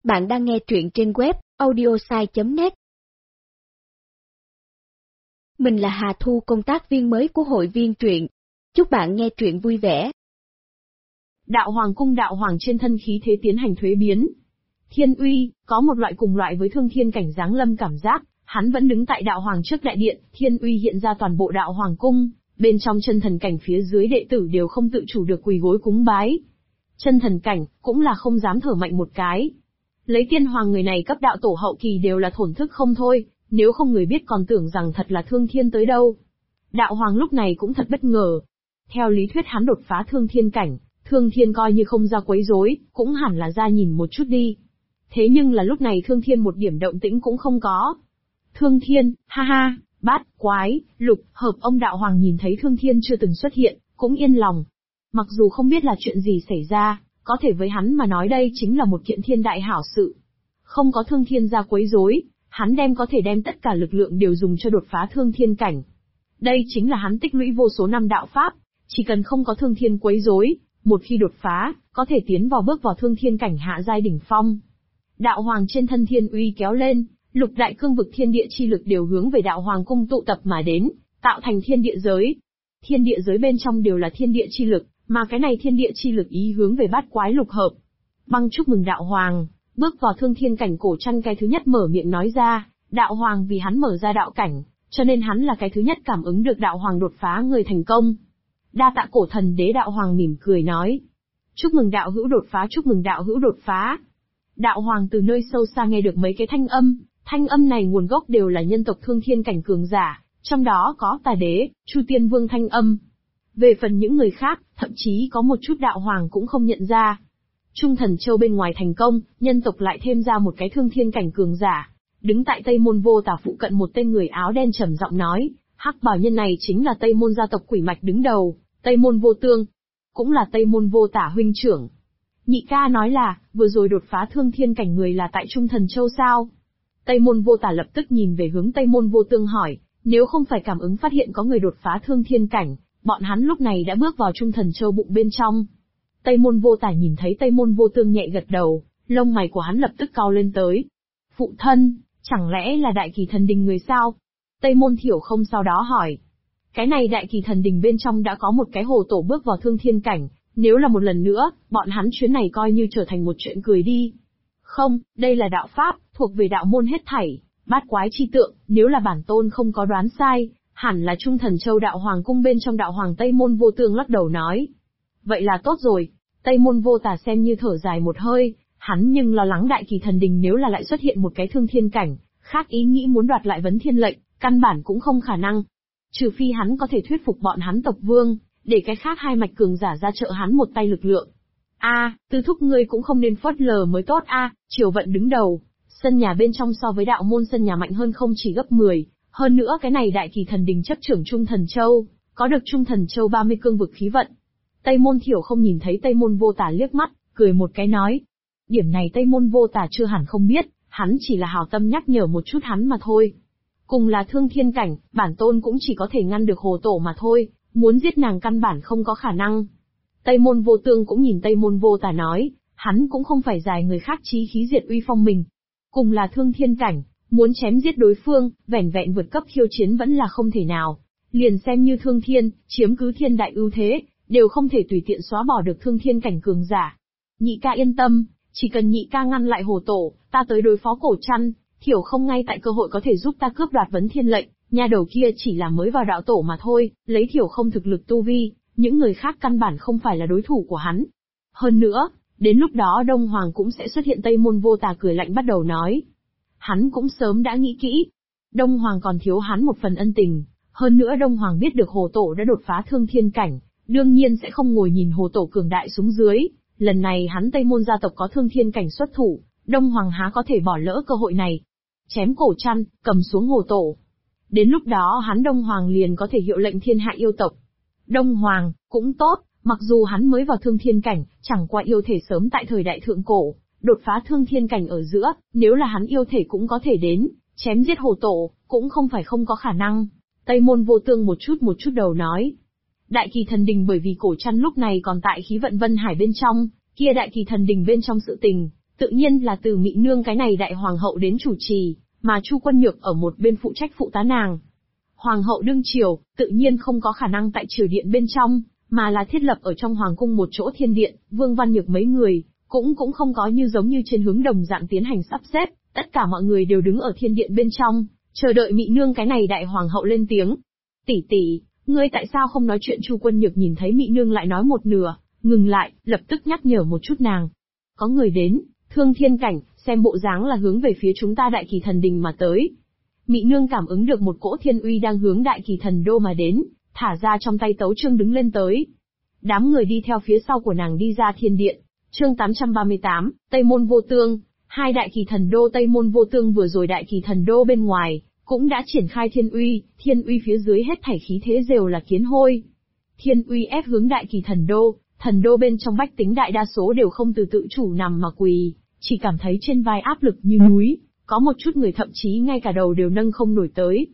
Bạn đang nghe truyện trên web audiosai.net. Mình là Hà Thu, công tác viên mới của hội viên truyện. Chúc bạn nghe truyện vui vẻ. Đạo Hoàng cung, đạo hoàng trên thân khí thế tiến hành thuế biến. Thiên uy, có một loại cùng loại với thương thiên cảnh giáng lâm cảm giác, hắn vẫn đứng tại đạo hoàng trước đại điện, thiên uy hiện ra toàn bộ đạo hoàng cung, bên trong chân thần cảnh phía dưới đệ tử đều không tự chủ được quỳ gối cúng bái. Chân thần cảnh, cũng là không dám thở mạnh một cái. Lấy tiên hoàng người này cấp đạo tổ hậu kỳ đều là thổn thức không thôi, nếu không người biết còn tưởng rằng thật là thương thiên tới đâu. Đạo hoàng lúc này cũng thật bất ngờ. Theo lý thuyết hắn đột phá thương thiên cảnh, thương thiên coi như không ra quấy rối, cũng hẳn là ra nhìn một chút đi. Thế nhưng là lúc này thương thiên một điểm động tĩnh cũng không có. Thương thiên, ha ha, bát, quái, lục, hợp, ông đạo hoàng nhìn thấy thương thiên chưa từng xuất hiện, cũng yên lòng. Mặc dù không biết là chuyện gì xảy ra, có thể với hắn mà nói đây chính là một kiện thiên đại hảo sự. Không có thương thiên ra quấy rối, hắn có thể đem tất cả lực lượng đều dùng cho đột phá thương thiên cảnh. Đây chính là hắn tích lũy vô số năm đạo pháp, chỉ cần không có thương thiên quấy rối, một khi đột phá, có thể bước vào thương thiên cảnh hạ giai đỉnh phong. Đạo hoàng trên thân thiên uy kéo lên, lục đại cương vực thiên địa chi lực đều hướng về đạo hoàng cung tụ tập mà đến, tạo thành thiên địa giới. Thiên địa giới bên trong đều là thiên địa chi lực, mà cái này thiên địa chi lực ý hướng về bát quái lục hợp. Băng chúc mừng đạo hoàng, bước vào thương thiên cảnh. Cổ Trăn cái thứ nhất mở miệng nói ra, đạo hoàng vì hắn mở ra đạo cảnh, cho nên hắn là cái thứ nhất cảm ứng được đạo hoàng đột phá người thành công. Đa tạ Cổ Thần Đế. Đạo hoàng mỉm cười nói, chúc mừng đạo hữu đột phá, chúc mừng đạo hữu đột phá. Đạo hoàng từ nơi sâu xa nghe được mấy cái thanh âm này nguồn gốc đều là nhân tộc thương thiên cảnh cường giả, trong đó có Tà Đế, Chu Tiên Vương thanh âm. Về phần những người khác, thậm chí có một chút đạo hoàng cũng không nhận ra. Trung Thần Châu bên ngoài thành công, nhân tộc lại thêm ra một cái thương thiên cảnh cường giả. Đứng tại Tây Môn Vô Tả phụ cận một tên người áo đen trầm giọng nói, hắc bào nhân này chính là Tây Môn gia tộc Quỷ Mạch đứng đầu, Tây Môn Vô Tương, cũng là Tây Môn Vô Tả huynh trưởng. Nhị ca nói là, vừa rồi đột phá thương thiên cảnh người là tại Trung Thần Châu sao? Tây Môn Vô Tả lập tức nhìn về hướng Tây Môn Vô Tương hỏi, nếu không phải cảm ứng phát hiện có người đột phá thương thiên cảnh, bọn hắn lúc này đã bước vào Trung Thần Châu bụng bên trong. Tây Môn Vô Tả nhìn thấy Tây Môn Vô Tương nhẹ gật đầu, lông mày của hắn lập tức cau lên tới. Phụ thân, chẳng lẽ là Đại Kỳ Thần Đình người sao? Tây Môn Thiểu Không sau đó hỏi. Cái này Đại Kỳ Thần Đình bên trong đã có một cái hồ tổ bước vào thương thiên cảnh, nếu là một lần nữa, bọn hắn chuyến này coi như trở thành một chuyện cười đi. Không, đây là đạo pháp, thuộc về đạo môn hết thảy, bát quái chi tượng, nếu là bản tôn không có đoán sai, hẳn là Trung Thần Châu đạo hoàng cung bên trong. Đạo hoàng Tây Môn Vô Tương lắc đầu nói. Vậy là tốt rồi. Tây Môn Vô Tả xem như thở dài một hơi, hắn nhưng lo lắng Đại Kỳ Thần Đình nếu là lại xuất hiện một cái thương thiên cảnh, khác ý nghĩ muốn đoạt lại vấn thiên lệnh, căn bản cũng không khả năng. Trừ phi hắn có thể thuyết phục bọn hắn tộc vương, để cái khác hai mạch cường giả ra trợ hắn một tay lực lượng. Tư thúc ngươi cũng không nên phớt lờ mới tốt Triều Vận đứng đầu, sân nhà bên trong so với đạo môn sân nhà mạnh hơn không chỉ gấp 10, hơn nữa cái này Đại Kỳ Thần Đình chấp trưởng Trung Thần Châu, có được Trung Thần Châu 30 cương vực khí vận. Tây Môn Thiểu Không nhìn thấy Tây Môn Vô Tả liếc mắt, cười một cái nói. Điểm này Tây Môn Vô Tả chưa hẳn không biết, hắn chỉ là hảo tâm nhắc nhở một chút hắn mà thôi. Cùng là thương thiên cảnh, bản tôn cũng chỉ có thể ngăn được hồ tổ mà thôi, muốn giết nàng căn bản không có khả năng. Tây Môn Vô Tương cũng nhìn Tây Môn Vô Tả nói, hắn cũng không phải dài người khác chí khí diệt uy phong mình. Cùng là thương thiên cảnh, muốn chém giết đối phương, vẻn vẹn vượt cấp khiêu chiến vẫn là không thể nào. Liền xem như thương thiên, chiếm cứ thiên đại ưu thế, đều không thể tùy tiện xóa bỏ được thương thiên cảnh cường giả. Nhị ca yên tâm, chỉ cần nhị ca ngăn lại hồ tổ, ta tới đối phó Cổ Trăn, Thiểu Không ngay tại cơ hội có thể giúp ta cướp đoạt vấn thiên lệnh. Nhà đầu kia chỉ là mới vào đạo tổ mà thôi, lấy Thiểu Không thực lực tu vi, những người khác căn bản không phải là đối thủ của hắn. Hơn nữa, đến lúc đó Đông Hoàng cũng sẽ xuất hiện. Tây Môn Vô Tả cười lạnh bắt đầu nói. Hắn cũng sớm đã nghĩ kỹ. Đông Hoàng còn thiếu hắn một phần ân tình, hơn nữa Đông Hoàng biết được hồ tổ đã đột phá thương thiên cảnh, đương nhiên sẽ không ngồi nhìn hồ tổ cường đại xuống dưới. Lần này hắn Tây Môn gia tộc có thương thiên cảnh xuất thủ, Đông Hoàng há có thể bỏ lỡ cơ hội này. Chém Cổ Trăn, cầm xuống hồ tổ. Đến lúc đó hắn Đông Hoàng liền có thể hiệu lệnh thiên hạ yêu tộc. Đông Hoàng, cũng tốt, mặc dù hắn mới vào thương thiên cảnh, chẳng qua yêu thể sớm tại thời đại thượng cổ, đột phá thương thiên cảnh ở giữa, nếu là hắn yêu thể cũng có thể đến, chém giết hồ tổ, cũng không phải không có khả năng. Tây Môn Vô Tương một chút đầu nói. Đại Kỳ Thần Đình bởi vì Cổ Trăn lúc này còn tại khí vận Vân Hải bên trong, kia Đại Kỳ Thần Đình bên trong sự tình, tự nhiên là từ Mị Nương cái này đại hoàng hậu đến chủ trì, mà Chu Quân Nhược ở một bên phụ trách phụ tá nàng. Hoàng hậu đương triều, tự nhiên không có khả năng tại triều điện bên trong, mà là thiết lập ở trong hoàng cung một chỗ thiên điện, Vương Văn Nhược mấy người, cũng không có như giống như trên hướng đồng dạng tiến hành sắp xếp, tất cả mọi người đều đứng ở thiên điện bên trong, chờ đợi Mị Nương cái này đại hoàng hậu lên tiếng. Tỷ tỷ, ngươi tại sao không nói chuyện? Chu Quân Nhược nhìn thấy Mị Nương lại nói một nửa, ngừng lại, lập tức nhắc nhở một chút nàng. Có người đến, Thương Thiên Cảnh, xem bộ dáng là hướng về phía chúng ta Đại Kỳ Thần Đình mà tới. Mị Nương cảm ứng được một cỗ thiên uy đang hướng Đại Kỳ Thần Đô mà đến, thả ra trong tay tấu chương đứng lên tới. Đám người đi theo phía sau của nàng đi ra thiên điện. Chương 838, Tây Môn Vô Tương. Hai Đại Kỳ Thần Đô Tây Môn Vô Tương vừa rồi Đại Kỳ Thần Đô bên ngoài, cũng đã triển khai thiên uy phía dưới hết thảy khí thế đều là kiến hôi. Thiên uy ép hướng Đại Kỳ Thần Đô bên trong bách tính đại đa số đều không từ tự chủ nằm mà quỳ, chỉ cảm thấy trên vai áp lực như núi, có một chút người thậm chí ngay cả đầu đều nâng không nổi tới.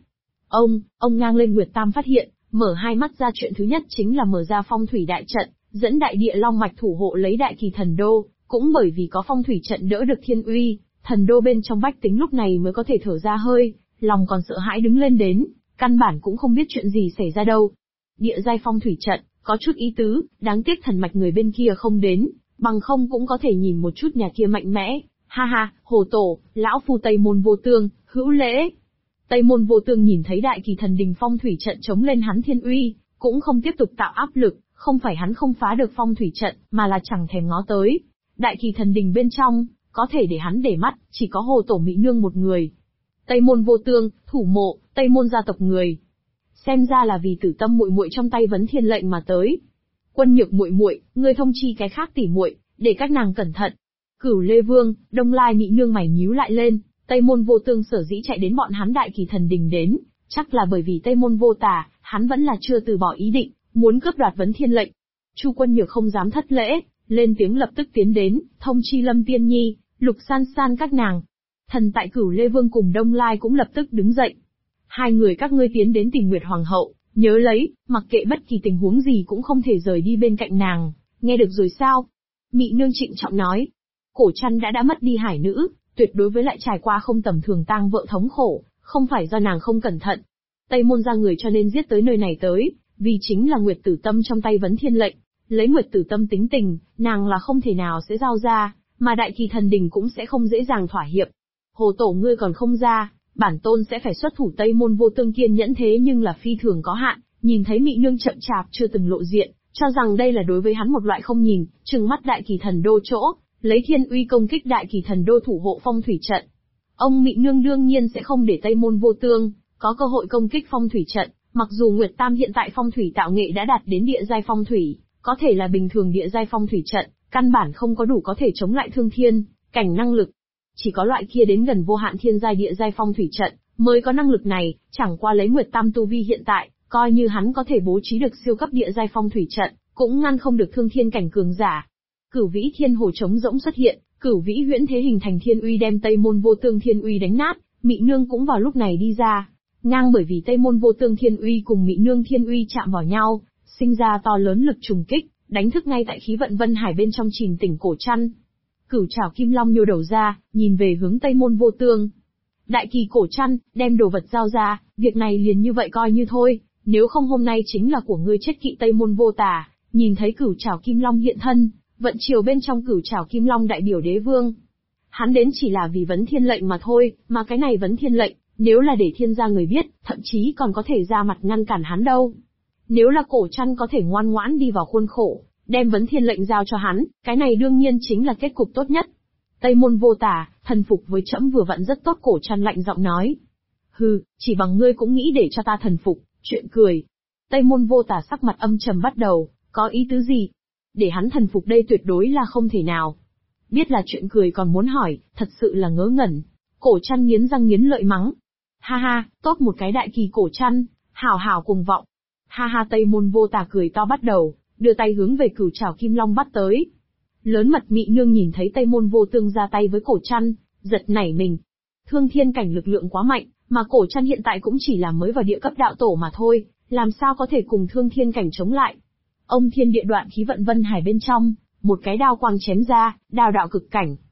Ông ngang lên Nguyệt Tam phát hiện, mở hai mắt ra chuyện thứ nhất chính là mở ra phong thủy đại trận, dẫn đại địa long mạch thủ hộ lấy Đại Kỳ Thần Đô, cũng bởi vì có phong thủy trận đỡ được thiên uy, thần đô bên trong bách tính lúc này mới có thể thở ra hơi, lòng còn sợ hãi đứng lên đến, căn bản cũng không biết chuyện gì xảy ra đâu. Địa giai phong thủy trận, có chút ý tứ, đáng tiếc thần mạch người bên kia không đến, bằng không cũng có thể nhìn một chút nhà kia mạnh mẽ. Ha ha, Hồ Tổ, lão phu Tây Môn Vô Tương, hữu lễ. Tây Môn Vô Tương nhìn thấy Đại Kỳ Thần Đình phong thủy trận chống lên hắn thiên uy, cũng không tiếp tục tạo áp lực, không phải hắn không phá được phong thủy trận, mà là chẳng thèm ngó tới. Đại Kỳ Thần Đình bên trong, có thể để hắn để mắt, chỉ có Hồ Tổ Mị Nương một người. Tây Môn Vô Tương, thủ mộ, Tây Môn gia tộc người. Xem ra là vì Tử Tâm muội muội trong tay vấn thiên lệnh mà tới. Quân Nhược muội muội, ngươi thông chi cái khác tỉ muội, để các nàng cẩn thận. Cửu Lê Vương, Đông Lai Mị Nương mày nhíu lại lên, Tây Môn Vô Tương sở dĩ chạy đến bọn hắn Đại Kỳ Thần Đình đến, chắc là bởi vì Tây Môn Vô Tà, hắn vẫn là chưa từ bỏ ý định, muốn cướp đoạt vấn thiên lệnh. Chu Quân Nhược không dám thất lễ, lên tiếng lập tức tiến đến, thông chi Lâm Tiên Nhi, Lục San San các nàng. Thần tại Cửu Lê Vương cùng Đông Lai cũng lập tức đứng dậy. Hai người các ngươi tiến đến tìm Nguyệt Hoàng hậu, nhớ lấy, mặc kệ bất kỳ tình huống gì cũng không thể rời đi bên cạnh nàng, nghe được rồi sao? Mị Nương trịnh trọng nói. Cổ Trăn đã mất đi hải nữ, tuyệt đối với lại trải qua không tầm thường tang vợ thống khổ, không phải do nàng không cẩn thận. Tây Môn ra người cho nên giết tới nơi này tới, vì chính là Nguyệt Tử Tâm trong tay vấn thiên lệnh. Lấy Nguyệt Tử Tâm tính tình, nàng là không thể nào sẽ giao ra, mà Đại Kỳ Thần Đình cũng sẽ không dễ dàng thỏa hiệp. Hồ Tổ ngươi còn không ra, bản tôn sẽ phải xuất thủ. Tây Môn Vô Tương kiên nhẫn thế nhưng là phi thường có hạn, nhìn thấy Mị Nương chậm chạp chưa từng lộ diện, cho rằng đây là đối với hắn một loại không nhìn, trừng mắt Đại Kỳ Thần Đô chỗ, lấy thiên uy công kích Đại Kỳ Thần Đô thủ hộ phong thủy trận. Ông Mị Nương đương nhiên sẽ không để Tây Môn Vô Tương có cơ hội công kích phong thủy trận, mặc dù Nguyệt Tam hiện tại phong thủy tạo nghệ đã đạt đến địa giai phong thủy, có thể là bình thường địa giai phong thủy trận, căn bản không có đủ có thể chống lại thương thiên cảnh năng lực. Chỉ có loại kia đến gần vô hạn thiên giai địa giai phong thủy trận mới có năng lực này, chẳng qua lấy Nguyệt Tam tu vi hiện tại, coi như hắn có thể bố trí được siêu cấp địa giai phong thủy trận, cũng ngăn không được thương thiên cảnh cường giả. Cửu Vĩ Thiên Hồ trống rỗng xuất hiện, Cửu Vĩ Huyễn Thế hình thành thiên uy đem Tây Môn Vô Tương thiên uy đánh nát, Mị Nương cũng vào lúc này đi ra, ngang bởi vì Tây Môn Vô Tương thiên uy cùng Mị Nương thiên uy chạm vào nhau, sinh ra to lớn lực trùng kích, đánh thức ngay tại khí vận vân hải bên trong chìm tỉnh Cổ Trăn. Cửu Trảo Kim Long nhô đầu ra, nhìn về hướng Tây Môn Vô Tương. Đại Kỳ Cổ Trăn, đem đồ vật giao ra, việc này liền như vậy coi như thôi, nếu không hôm nay chính là của ngươi chết kỵ. Tây Môn Vô Tà, nhìn thấy Cửu Trảo Kim Long hiện thân, vận chiều bên trong Cửu Trảo Kim Long đại biểu đế vương. Hắn đến chỉ là vì vấn thiên lệnh mà thôi, mà cái này vấn thiên lệnh, nếu là để thiên gia người biết, thậm chí còn có thể ra mặt ngăn cản hắn đâu. Nếu là Cổ Trăn có thể ngoan ngoãn đi vào khuôn khổ, đem vấn thiên lệnh giao cho hắn, cái này đương nhiên chính là kết cục tốt nhất. Tây Môn Vô Tà, thần phục với trẫm vừa vặn rất tốt. Cổ Trăn lạnh giọng nói. Hừ, chỉ bằng ngươi cũng nghĩ để cho ta thần phục, chuyện cười. Tây Môn Vô Tà sắc mặt âm trầm bắt đầu, có ý tứ gì? Để hắn thần phục đây tuyệt đối là không thể nào. Biết là chuyện cười còn muốn hỏi, thật sự là ngớ ngẩn. Cổ Trăn nghiến răng nghiến lợi mắng. Ha ha, tốt một cái Đại Kỳ Cổ Trăn, hảo hảo cuồng vọng. Ha ha, Tây Môn Vô Tà cười to bắt đầu, đưa tay hướng về Cửu Trảo Kim Long bắt tới. Lớn mật Mị Nương nhìn thấy Tây Môn Vô Tương ra tay với Cổ Trăn, giật nảy mình. Thương thiên cảnh lực lượng quá mạnh, mà Cổ Trăn hiện tại cũng chỉ là mới vào địa cấp đạo tổ mà thôi, làm sao có thể cùng thương thiên cảnh chống lại. Ông thiên địa đoạn khí vận vân hải bên trong, một cái đao quang chém ra, đao đạo cực cảnh.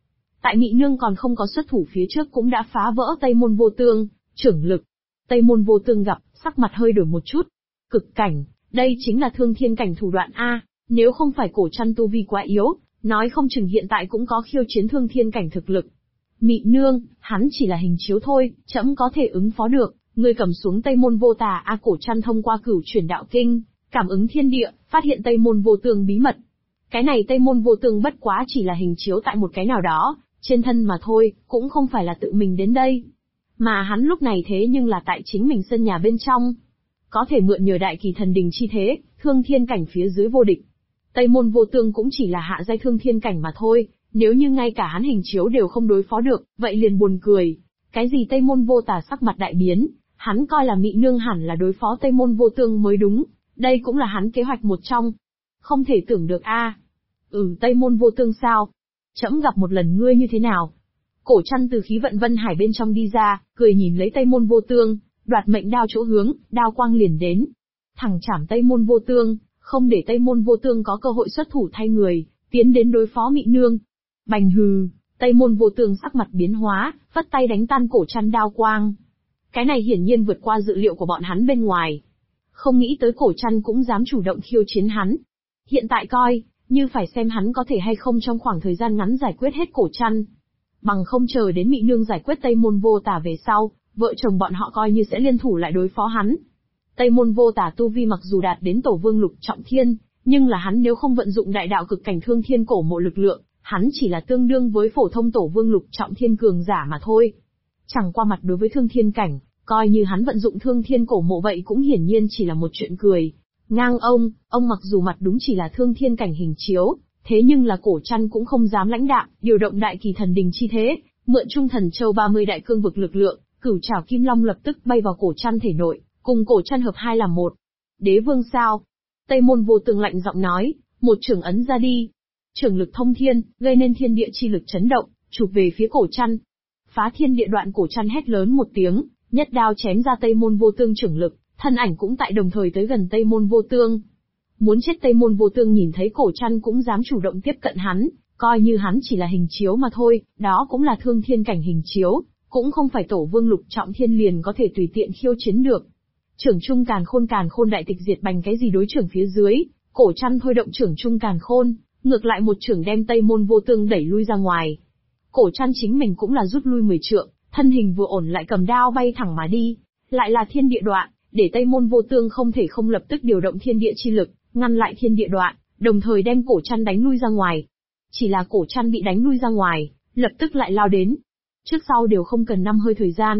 Tại Mị Nương còn không có xuất thủ phía trước cũng đã phá vỡ Tây Môn Vô Tương, trưởng lực. Tây Môn Vô Tương gặp, sắc mặt hơi đổi một chút. Cực cảnh, đây chính là thương thiên cảnh thủ đoạn A, nếu không phải Cổ Trăn tu vi quá yếu, nói không chừng hiện tại cũng có khiêu chiến thương thiên cảnh thực lực. Mị Nương, hắn chỉ là hình chiếu thôi, trẫm có thể ứng phó được, ngươi cầm xuống Tây Môn Vô Tà A. Cổ Trăn thông qua Cửu Chuyển Đạo Kinh, cảm ứng thiên địa, phát hiện Tây Môn Vô Tương bí mật. Cái này Tây Môn Vô Tương bất quá chỉ là hình chiếu tại một cái nào đó, trên thân mà thôi, cũng không phải là tự mình đến đây. Mà hắn lúc này thế nhưng là tại chính mình sân nhà bên trong. Có thể mượn nhờ đại kỳ thần đình chi thế, thương thiên cảnh phía dưới vô địch. Tây Môn Vô Tương cũng chỉ là hạ giai thương thiên cảnh mà thôi, nếu như ngay cả hắn hình chiếu đều không đối phó được, vậy liền buồn cười. Cái gì Tây Môn Vô Tà sắc mặt đại biến, hắn coi là Mị Nương hẳn là đối phó Tây Môn Vô Tương mới đúng, đây cũng là hắn kế hoạch một trong. Không thể tưởng được a. Tây Môn Vô Tương sao? Trẫm gặp một lần ngươi như thế nào? Cổ Trăn từ khí vận Vân Hải bên trong đi ra, cười nhìn lấy Tây Môn Vô Tương, đoạt mệnh đao chỗ hướng, đao quang liền đến. Thẳng chảm Tây Môn Vô Tương, không để Tây Môn Vô Tương có cơ hội xuất thủ thay người, tiến đến đối phó Mị Nương. Bành hừ, Tây Môn Vô Tương sắc mặt biến hóa, vất tay đánh tan Cổ Trăn đao quang. Cái này hiển nhiên vượt qua dự liệu của bọn hắn bên ngoài. Không nghĩ tới Cổ Trăn cũng dám chủ động khiêu chiến hắn. Hiện tại coi, như phải xem hắn có thể hay không trong khoảng thời gian ngắn giải quyết hết Cổ Trăn. Bằng không chờ đến Mị Nương giải quyết Tây Môn Vô Tà về sau, vợ chồng bọn họ coi như sẽ liên thủ lại đối phó hắn. Tây Môn Vô Tà tu vi mặc dù đạt đến Tổ Vương Lục Trọng Thiên, nhưng là hắn nếu không vận dụng đại đạo cực cảnh thương thiên cổ mộ lực lượng, hắn chỉ là tương đương với phổ thông Tổ Vương Lục Trọng Thiên cường giả mà thôi. Chẳng qua mặt đối với thương thiên cảnh, coi như hắn vận dụng thương thiên cổ mộ vậy cũng hiển nhiên chỉ là một chuyện cười. Ngang ông mặc dù mặt đúng chỉ là thương thiên cảnh hình chiếu, thế nhưng là Cổ Trăn cũng không dám lãnh đạm, điều động đại kỳ thần đình chi thế, mượn Trung Thần Châu 30 đại cương vực lực lượng, Cửu Trảo Kim Long lập tức bay vào Cổ Trăn thể nội, cùng Cổ Trăn hợp hai làm một. Đế vương sao? Tây Môn Vô Tương lạnh giọng nói, một chưởng ấn ra đi. Chưởng lực thông thiên, gây nên thiên địa chi lực chấn động, chụp về phía Cổ Trăn. Phá thiên địa đoạn. Cổ Trăn hét lớn một tiếng, nhất đao chém ra Tây Môn Vô Tương chưởng lực, thân ảnh cũng tại đồng thời tới gần Tây Môn Vô Tương. Muốn chết. Tây Môn Vô Tương nhìn thấy Cổ Trăn cũng dám chủ động tiếp cận hắn, coi như hắn chỉ là hình chiếu mà thôi, đó cũng là thương thiên cảnh hình chiếu, cũng không phải Tổ Vương Lục Trọng Thiên liền có thể tùy tiện khiêu chiến được. Trưởng Trung Càn Khôn đại tịch diệt bành cái gì đối trưởng phía dưới, Cổ Trăn thôi động trưởng Trung Càn Khôn, ngược lại một trưởng đem Tây Môn Vô Tương đẩy lui ra ngoài. Cổ Trăn chính mình cũng là rút lui 10 trượng, thân hình vừa ổn lại cầm đao bay thẳng mà đi, lại là thiên địa đoạn, để Tây Môn Vô Tương không thể không lập tức điều động thiên địa chi lực, ngăn lại thiên địa đoạn, đồng thời đem Cổ Trăn đánh lui ra ngoài. Chỉ là Cổ Trăn bị đánh lui ra ngoài, lập tức lại lao đến. Trước sau đều không cần 5 hơi thời gian.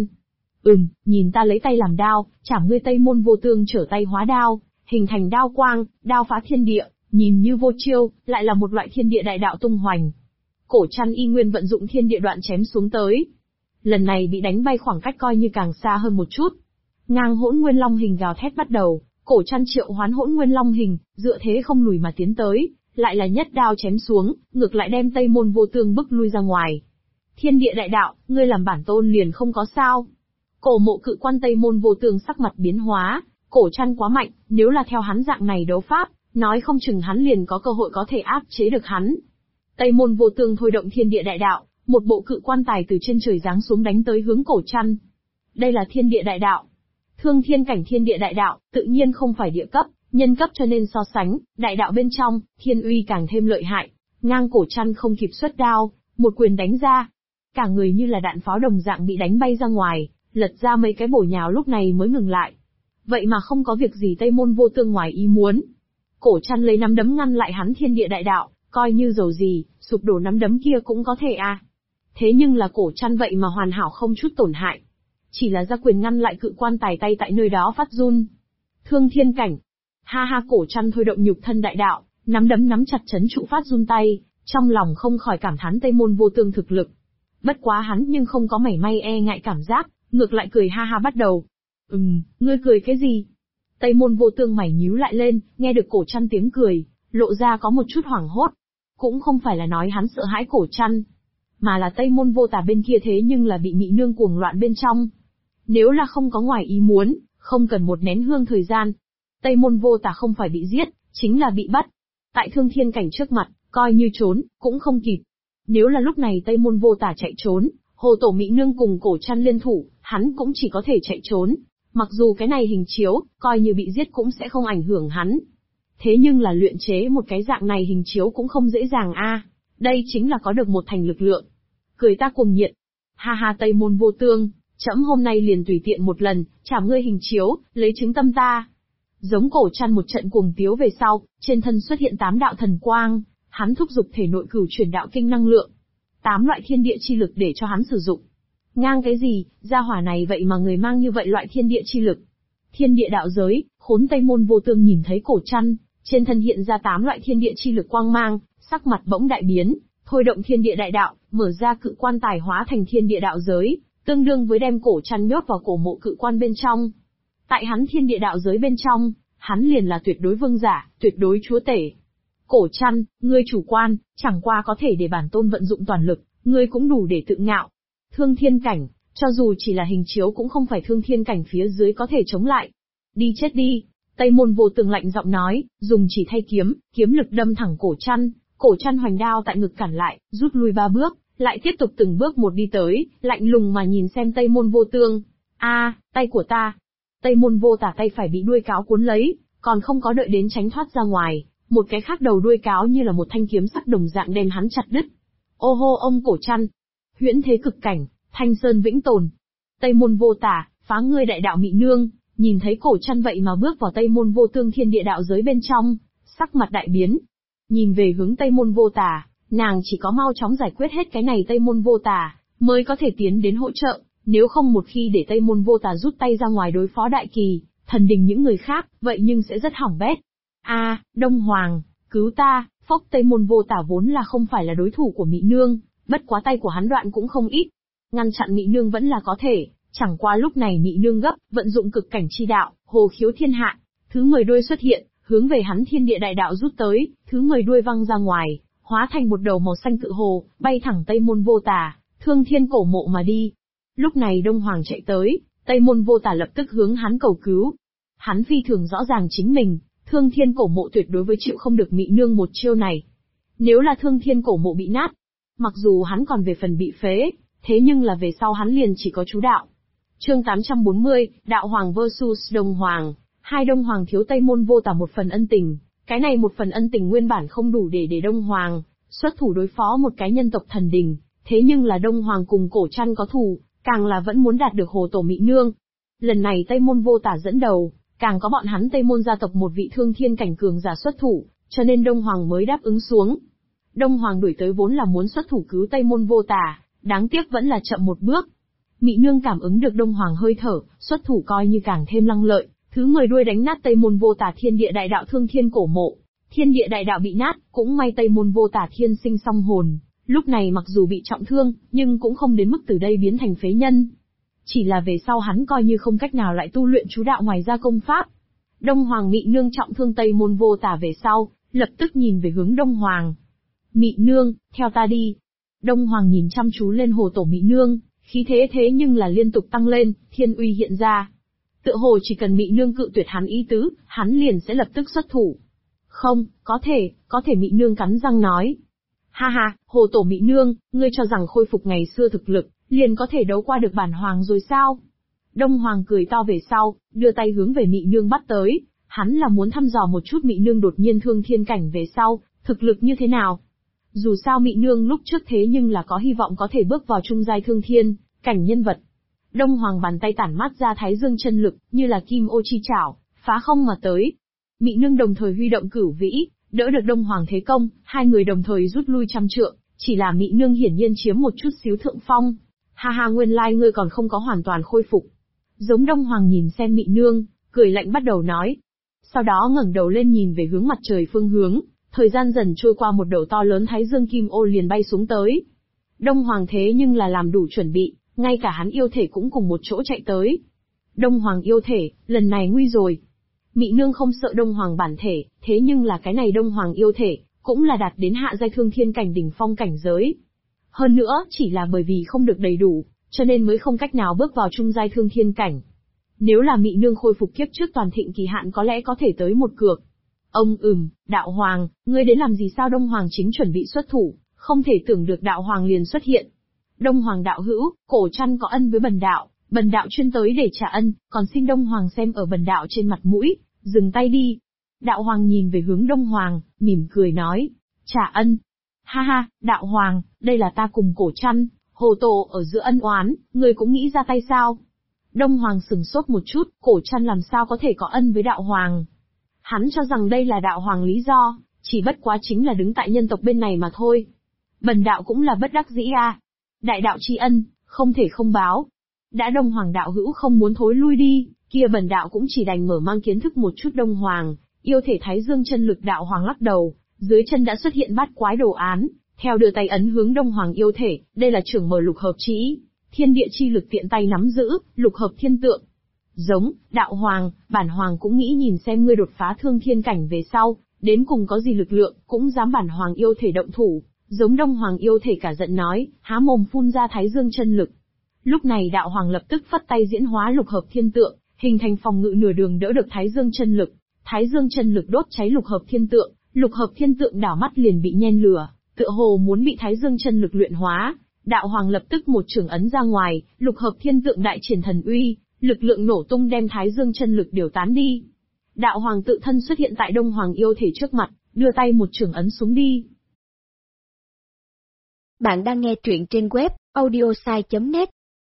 Nhìn ta lấy tay làm đao, chảm ngươi. Tây Môn Vô Tương trở tay hóa đao, hình thành đao quang, đao phá thiên địa, nhìn như vô chiêu, lại là một loại thiên địa đại đạo tung hoành. Cổ Trăn y nguyên vận dụng thiên địa đoạn chém xuống tới. Lần này bị đánh bay khoảng cách coi như càng xa hơn một chút. Ngang Hỗn Nguyên Long hình gào thét bắt đầu, Cổ Trăn triệu hoán Hỗn Nguyên Long hình, dựa thế không lùi mà tiến tới, lại là nhất đao chém xuống, ngược lại đem Tây Môn Vô Tương bức lui ra ngoài. Thiên địa đại đạo, ngươi làm bản tôn liền không có sao? Cổ mộ cự quan. Tây Môn Vô Tương sắc mặt biến hóa, Cổ Trăn quá mạnh, nếu là theo hắn dạng này đấu pháp, nói không chừng hắn liền có cơ hội có thể áp chế được hắn. Tây Môn Vô Tương thôi động thiên địa đại đạo, một bộ cự quan tài từ trên trời giáng xuống đánh tới hướng Cổ Trăn. Đây là thiên địa đại đạo. Thương thiên cảnh thiên địa đại đạo, tự nhiên không phải địa cấp, nhân cấp cho nên so sánh, đại đạo bên trong, thiên uy càng thêm lợi hại. Ngang Cổ Trăn không kịp xuất đao, một quyền đánh ra. Cả người như là đạn pháo đồng dạng bị đánh bay ra ngoài, lật ra mấy cái bổ nhào lúc này mới ngừng lại. Vậy mà không có việc gì. Tây Môn Vô Tương ngoài ý muốn. Cổ Trăn lấy nắm đấm ngăn lại hắn thiên địa đại đạo, coi như dầu gì, sụp đổ nắm đấm kia cũng có thể à. Thế nhưng là Cổ Trăn vậy mà hoàn hảo không chút tổn hại. Chỉ là ra quyền ngăn lại cự quan tài, tay tại nơi đó phát run. Thương thiên cảnh. Ha, Cổ Trăn thôi động nhục thân đại đạo, nắm đấm nắm chặt chấn trụ phát run tay, trong lòng không khỏi cảm thán Tây Môn Vô Tương thực lực. Bất quá hắn nhưng không có mảy may e ngại cảm giác, ngược lại cười ha bắt đầu. Ngươi cười cái gì? Tây Môn Vô Tương mày nhíu lại lên, nghe được Cổ Trăn tiếng cười, lộ ra có một chút hoảng hốt. Cũng không phải là nói hắn sợ hãi Cổ Trăn, mà là Tây Môn Vô Tà bên kia thế nhưng là bị Mị Nương cuồng loạn bên trong. Nếu là không có ngoài ý muốn, không cần một nén hương thời gian, Tây Môn Vô Tà không phải bị giết, chính là bị bắt. Tại thương thiên cảnh trước mặt, coi như trốn, cũng không kịp. Nếu là lúc này Tây Môn Vô Tả chạy trốn, Hồ Tổ Mị Nương cùng Cổ Trăn liên thủ, hắn cũng chỉ có thể chạy trốn. Mặc dù cái này hình chiếu, coi như bị giết cũng sẽ không ảnh hưởng hắn. Thế nhưng là luyện chế một cái dạng này hình chiếu cũng không dễ dàng a. Đây chính là có được một thành lực lượng. Cười ta cuồng nhiệt. Ha ha Tây Môn Vô Tương, trẫm hôm nay liền tùy tiện một lần, chảm ngươi hình chiếu, lấy chứng tâm ta. Giống Cổ Trăn một trận cuồng tiếu về sau, trên thân xuất hiện 8 đạo thần quang, hắn thúc giục thể nội cửu chuyển đạo kinh năng lượng. 8 loại thiên địa chi lực để cho hắn sử dụng. Ngang cái gì, gia hỏa này vậy mà người mang như vậy loại thiên địa chi lực. Thiên địa đạo giới, khốn Tây Môn Vô Tương nhìn thấy Cổ Trăn, trên thân hiện ra 8 loại thiên địa chi lực quang mang, sắc mặt bỗng đại biến, thôi động thiên địa đại đạo, mở ra cự quan tài hóa thành thiên địa đạo giới, tương đương với đem Cổ Trăn nhốt vào cổ mộ cự quan bên trong. Tại hắn thiên địa đạo giới bên trong, hắn liền là tuyệt đối vương giả, tuyệt đối chúa tể. Cổ Trăn, ngươi chủ quan, chẳng qua có thể để bản tôn vận dụng toàn lực, ngươi cũng đủ để tự ngạo. Thương thiên cảnh, cho dù chỉ là hình chiếu cũng không phải thương thiên cảnh phía dưới có thể chống lại. Đi chết đi, Tây Môn Vô Tương lạnh giọng nói, dùng chỉ thay kiếm, kiếm lực đâm thẳng Cổ Trăn hoành đao tại ngực cản lại, rút lui 3 bước, lại tiếp tục từng bước một đi tới, lạnh lùng mà nhìn xem Tây Môn Vô Tương. Tay của ta. Tây Môn Vô Tả tay phải bị đuôi cáo cuốn lấy, còn không có đợi đến tránh thoát ra ngoài, một cái khác đầu đuôi cáo như là một thanh kiếm sắc đồng dạng đem hắn chặt đứt. Ô hô ông Cổ Trăn, huyễn thế cực cảnh, thanh sơn vĩnh tồn. Tây Môn Vô Tả, phá ngươi đại đạo Mị Nương, nhìn thấy Cổ Trăn vậy mà bước vào Tây Môn Vô Tương thiên địa đạo giới bên trong, sắc mặt đại biến. Nhìn về hướng Tây Môn Vô Tả, nàng chỉ có mau chóng giải quyết hết cái này Tây Môn Vô Tả, mới có thể tiến đến hỗ trợ, nếu không một khi để Tây Môn Vô Tả rút tay ra ngoài đối phó Đại Kỳ, Thần Đình những người khác, vậy nhưng sẽ rất hỏng bét. Đông Hoàng, cứu ta, phốc Tây Môn Vô Tả vốn là không phải là đối thủ của Mị Nương, bất quá tay của hắn đoạn cũng không ít. Ngăn chặn Mị Nương vẫn là có thể, chẳng qua lúc này Mị Nương gấp, vận dụng cực cảnh chi đạo, hồ khiếu thiên hạ, thứ 10 đuôi xuất hiện, hướng về hắn thiên địa đại đạo rút tới, thứ 10 đuôi văng ra ngoài, hóa thành một đầu màu xanh cự hồ, bay thẳng Tây Môn Vô Tả, thương thiên cổ mộ mà đi. Lúc này Đông Hoàng chạy tới, Tây Môn Vô Tả lập tức hướng hắn cầu cứu. Hắn phi thường rõ ràng chính mình, thương thiên cổ mộ tuyệt đối với chịu không được Mị Nương một chiêu này. Nếu là thương thiên cổ mộ bị nát, mặc dù hắn còn về phần bị phế, thế nhưng là về sau hắn liền chỉ có chú đạo. Chương 840, Đạo Hoàng vs Đông Hoàng. Hai Đông Hoàng thiếu Tây Môn Vô Tả một phần ân tình, cái này một phần ân tình nguyên bản không đủ để Đông Hoàng xuất thủ đối phó một cái nhân tộc Thần Đình, thế nhưng là Đông Hoàng cùng Cổ Trăn có thù, càng là vẫn muốn đạt được Hồ Tổ Mị Nương. Lần này Tây Môn Vô Tả dẫn đầu, càng có bọn hắn Tây Môn gia tộc một vị thương thiên cảnh cường giả xuất thủ, cho nên Đông Hoàng mới đáp ứng xuống. Đông Hoàng đuổi tới vốn là muốn xuất thủ cứu Tây Môn Vô Tả, đáng tiếc vẫn là chậm một bước. Mị Nương cảm ứng được Đông Hoàng hơi thở, xuất thủ coi như càng thêm lăng lợi, thứ 10 đuôi đánh nát Tây Môn Vô Tả thiên địa đại đạo thương thiên cổ mộ. Thiên địa đại đạo bị nát, cũng may Tây Môn Vô Tả thiên sinh song hồn, lúc này mặc dù bị trọng thương, nhưng cũng không đến mức từ đây biến thành phế nhân. Chỉ là về sau hắn coi như không cách nào lại tu luyện chú đạo ngoài ra công pháp. Đông Hoàng Mị Nương trọng thương Tây Môn Vô Tả về sau, lập tức nhìn về hướng Đông Hoàng. Mị Nương, theo ta đi. Đông Hoàng nhìn chăm chú lên Hồ Tổ Mị Nương, khí thế nhưng là liên tục tăng lên, thiên uy hiện ra. Tựa hồ chỉ cần Mị Nương cự tuyệt hắn ý tứ, hắn liền sẽ lập tức xuất thủ. Không, có thể Mị Nương cắn răng nói. Ha ha, Hồ Tổ Mị Nương, ngươi cho rằng khôi phục ngày xưa thực lực, liền có thể đấu qua được bản hoàng rồi sao? Đông Hoàng cười to về sau, đưa tay hướng về Mị Nương bắt tới, hắn là muốn thăm dò một chút Mị Nương đột nhiên thương thiên cảnh về sau, thực lực như thế nào. Dù sao Mị Nương lúc trước thế nhưng là có hy vọng có thể bước vào trung giai thương thiên cảnh nhân vật. Đông Hoàng bàn tay tản mát ra thái dương chân lực, như là kim ô chi chảo, phá không mà tới. Mị Nương đồng thời huy động cửu vĩ, đỡ được Đông Hoàng thế công, hai người đồng thời rút lui 100 trượng, chỉ là Mị Nương hiển nhiên chiếm một chút xíu thượng phong. Ha ha, nguyên lai ngươi còn không có hoàn toàn khôi phục. Giống Đông Hoàng nhìn xem Mị Nương, cười lạnh bắt đầu nói. Sau đó ngẩng đầu lên nhìn về hướng mặt trời phương hướng, thời gian dần trôi qua, một đầu to lớn thái dương kim ô liền bay xuống tới. Đông Hoàng thế nhưng là làm đủ chuẩn bị, ngay cả hắn yêu thể cũng cùng một chỗ chạy tới. Đông Hoàng yêu thể, lần này nguy rồi. Mị Nương không sợ Đông Hoàng bản thể, thế nhưng là cái này Đông Hoàng yêu thể, cũng là đạt đến hạ giai thương thiên cảnh đỉnh phong cảnh giới. Hơn nữa, chỉ là bởi vì không được đầy đủ, cho nên mới không cách nào bước vào trung giai thương thiên cảnh. Nếu là Mị Nương khôi phục kiếp trước toàn thịnh kỳ hạn có lẽ có thể tới một cược. Đạo Hoàng, ngươi đến làm gì sao? Đông Hoàng chính chuẩn bị xuất thủ, không thể tưởng được đạo hoàng liền xuất hiện. Đông hoàng đạo hữu, cổ trăn có ân với bần đạo chuyên tới để trả ân, còn xin Đông hoàng xem ở bần đạo trên mặt mũi, dừng tay đi. Đạo hoàng nhìn về hướng Đông hoàng, mỉm cười nói, trả ân. Ha ha, đạo hoàng, đây là ta cùng cổ trăn, hồ tổ ở giữa ân oán, người cũng nghĩ ra tay sao? Đông hoàng sừng sốt một chút, cổ trăn làm sao có thể có ân với đạo hoàng? Hắn cho rằng đây là đạo hoàng lý do, chỉ bất quá chính là đứng tại nhân tộc bên này mà thôi. Bần đạo cũng là bất đắc dĩ a. Đại đạo tri ân, không thể không báo. Đã Đông hoàng đạo hữu không muốn thối lui đi, kia bần đạo cũng chỉ đành mở mang kiến thức một chút. Đông hoàng, yêu thể Thái Dương chân lực. Đạo hoàng lắc đầu, dưới chân đã xuất hiện bát quái đồ án, theo đưa tay ấn hướng Đông hoàng yêu thể, đây là trưởng mở lục hợp chỉ, thiên địa chi lực tiện tay nắm giữ, lục hợp thiên tượng. Giống, đạo hoàng, bản hoàng cũng nghĩ nhìn xem ngươi đột phá thương thiên cảnh về sau, đến cùng có gì lực lượng, cũng dám bản hoàng yêu thể động thủ. Giống Đông hoàng yêu thể cả giận nói, há mồm phun ra Thái Dương chân lực. Lúc này đạo hoàng lập tức phất tay diễn hóa lục hợp thiên tượng, hình thành phòng ngự nửa đường đỡ được Thái Dương chân lực. Thái Dương chân lực đốt cháy lục hợp thiên tượng, lục hợp thiên tượng đảo mắt liền bị nhen lửa, tựa hồ muốn bị Thái Dương chân lực luyện hóa. Đạo hoàng lập tức một chưởng ấn ra ngoài, lục hợp thiên tượng đại triển thần uy, lực lượng nổ tung đem Thái Dương chân lực điều tán đi. Đạo hoàng tự thân xuất hiện tại Đông hoàng yêu thể trước mặt, đưa tay một chưởng ấn xuống đi. Bạn đang nghe truyện trên web audiosai.net.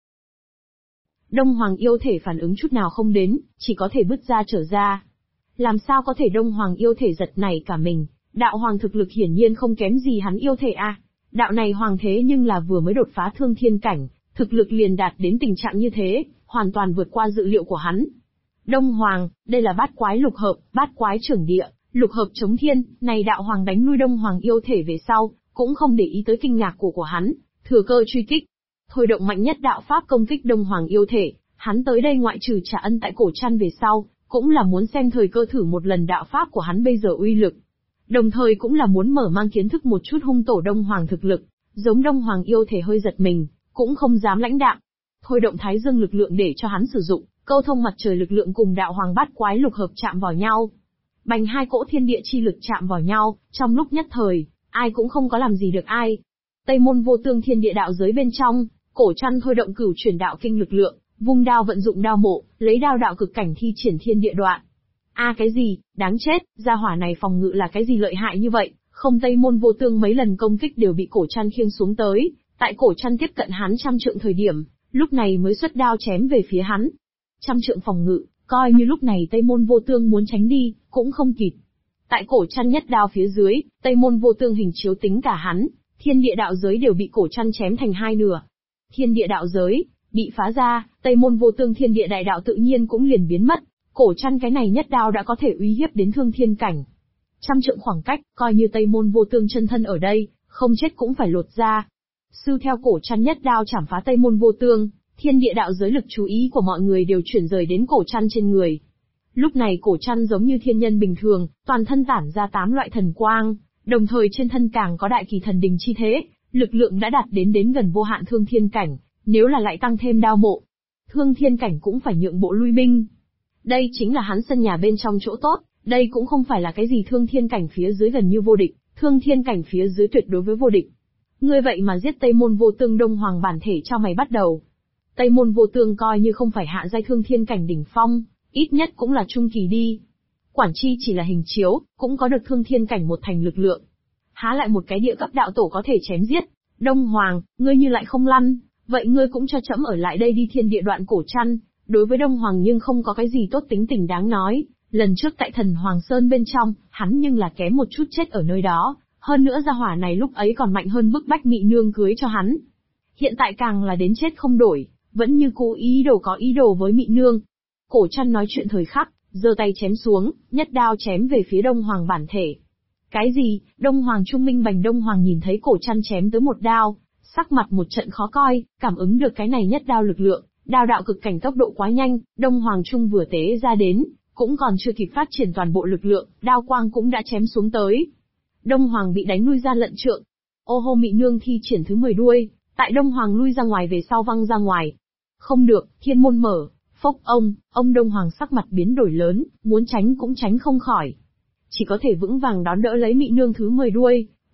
Đông hoàng yêu thể phản ứng chút nào không đến, chỉ có thể bứt ra trở ra. Làm sao có thể? Đông hoàng yêu thể giật nảy cả mình, đạo hoàng thực lực hiển nhiên không kém gì hắn yêu thể a. Đạo này hoàng thế nhưng là vừa mới đột phá thương thiên cảnh, thực lực liền đạt đến tình trạng như thế, hoàn toàn vượt qua dự liệu của hắn. Đông hoàng, đây là bát quái lục hợp, bát quái trưởng địa, lục hợp chống thiên, này đạo hoàng đánh lui Đông hoàng yêu thể về sau, cũng không để ý tới kinh ngạc của hắn, thừa cơ truy kích. Thôi động mạnh nhất đạo pháp công kích Đông hoàng yêu thể, hắn tới đây ngoại trừ trả ân tại cổ trăn về sau, cũng là muốn xem thời cơ thử một lần đạo pháp của hắn bây giờ uy lực. Đồng thời cũng là muốn mở mang kiến thức một chút hung tổ Đông hoàng thực lực, giống Đông hoàng yêu thể hơi giật mình, cũng không dám lãnh đạm. Thôi động Thái Dương lực lượng để cho hắn sử dụng, câu thông mặt trời lực lượng cùng đạo hoàng bát quái lục hợp chạm vào nhau. Bành hai cỗ thiên địa chi lực chạm vào nhau, trong lúc nhất thời, ai cũng không có làm gì được ai. Tây môn vô tương thiên địa đạo giới bên trong, cổ trăn thôi động cửu chuyển đạo kinh lực lượng, vung đao vận dụng đao mộ, lấy đao đạo cực cảnh thi triển thiên địa đoạn. Cái gì, đáng chết, gia hỏa này phòng ngự là cái gì lợi hại như vậy, không Tây môn vô tương mấy lần công kích đều bị cổ trăn khiêng xuống tới, tại cổ trăn tiếp cận hắn trăm trượng thời điểm, lúc này mới xuất đao chém về phía hắn. Trăm trượng phòng ngự, coi như lúc này Tây môn vô tương muốn tránh đi, cũng không kịp. Tại cổ trăn nhất đao phía dưới, Tây môn vô tương hình chiếu tính cả hắn, thiên địa đạo giới đều bị cổ trăn chém thành hai nửa. Thiên địa đạo giới bị phá ra, Tây môn vô tương thiên địa đại đạo tự nhiên cũng liền biến mất. Cổ trăn cái này nhất đao đã có thể uy hiếp đến thương thiên cảnh. Trăm trượng khoảng cách, coi như Tây môn vô tương chân thân ở đây, không chết cũng phải lột ra. Sư theo cổ trăn nhất đao chảm phá Tây môn vô tương, thiên địa đạo giới lực chú ý của mọi người đều chuyển rời đến cổ trăn trên người. Lúc này cổ trăn giống như thiên nhân bình thường, toàn thân tản ra 8 loại thần quang, đồng thời trên thân càng có đại kỳ thần đình chi thế, lực lượng đã đạt đến gần vô hạn thương thiên cảnh, nếu là lại tăng thêm đao mộ, thương thiên cảnh cũng phải nhượng bộ lui binh. Đây chính là hắn sân nhà bên trong chỗ tốt, đây cũng không phải là cái gì thương thiên cảnh phía dưới gần như vô địch, thương thiên cảnh phía dưới tuyệt đối với vô địch. Ngươi vậy mà giết Tây môn vô tương. Đông hoàng bản thể cho mày bắt đầu. Tây môn vô tương coi như không phải hạ giai thương thiên cảnh đỉnh phong, ít nhất cũng là trung kỳ đi. Quản chi chỉ là hình chiếu, cũng có được thương thiên cảnh một thành lực lượng. Há lại một cái địa cấp đạo tổ có thể chém giết. Đông hoàng, ngươi như lại không lăn, vậy ngươi cũng cho trẫm ở lại đây đi. Thiên địa đoạn cổ trăn, đối với Đông hoàng nhưng không có cái gì tốt tính tình đáng nói. Lần trước tại Thần Hoàng Sơn bên trong, hắn nhưng là kém một chút chết ở nơi đó, hơn nữa gia hỏa này lúc ấy còn mạnh hơn bức bách Mị Nương cưới cho hắn. Hiện tại càng là đến chết không đổi, vẫn như cố có ý đồ với Mị Nương. Cổ trăn nói chuyện thời khắc, giơ tay chém xuống, nhất đao chém về phía Đông hoàng bản thể. Cái gì? Đông hoàng trung minh bành. Đông hoàng nhìn thấy cổ trăn chém tới một đao, sắc mặt một trận khó coi, cảm ứng được cái này nhất đao lực lượng, đao đạo cực cảnh tốc độ quá nhanh, Đông hoàng trung vừa tế ra đến, cũng còn chưa kịp phát triển toàn bộ lực lượng, đao quang cũng đã chém xuống tới. Đông hoàng bị đánh lui ra lận trượng. Ô hô, Mị Nương thi triển thứ 10 đuôi, tại Đông hoàng lui ra ngoài về sau văng ra ngoài. Không được, thiên môn mở, phốc ông Đông hoàng sắc mặt biến đổi lớn, muốn tránh cũng tránh không khỏi. Chỉ có thể vững vàng đón đỡ lấy Mị Nương thứ 10 đuôi,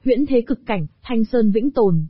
Huyễn thế cực cảnh, Thanh Sơn vĩnh tồn.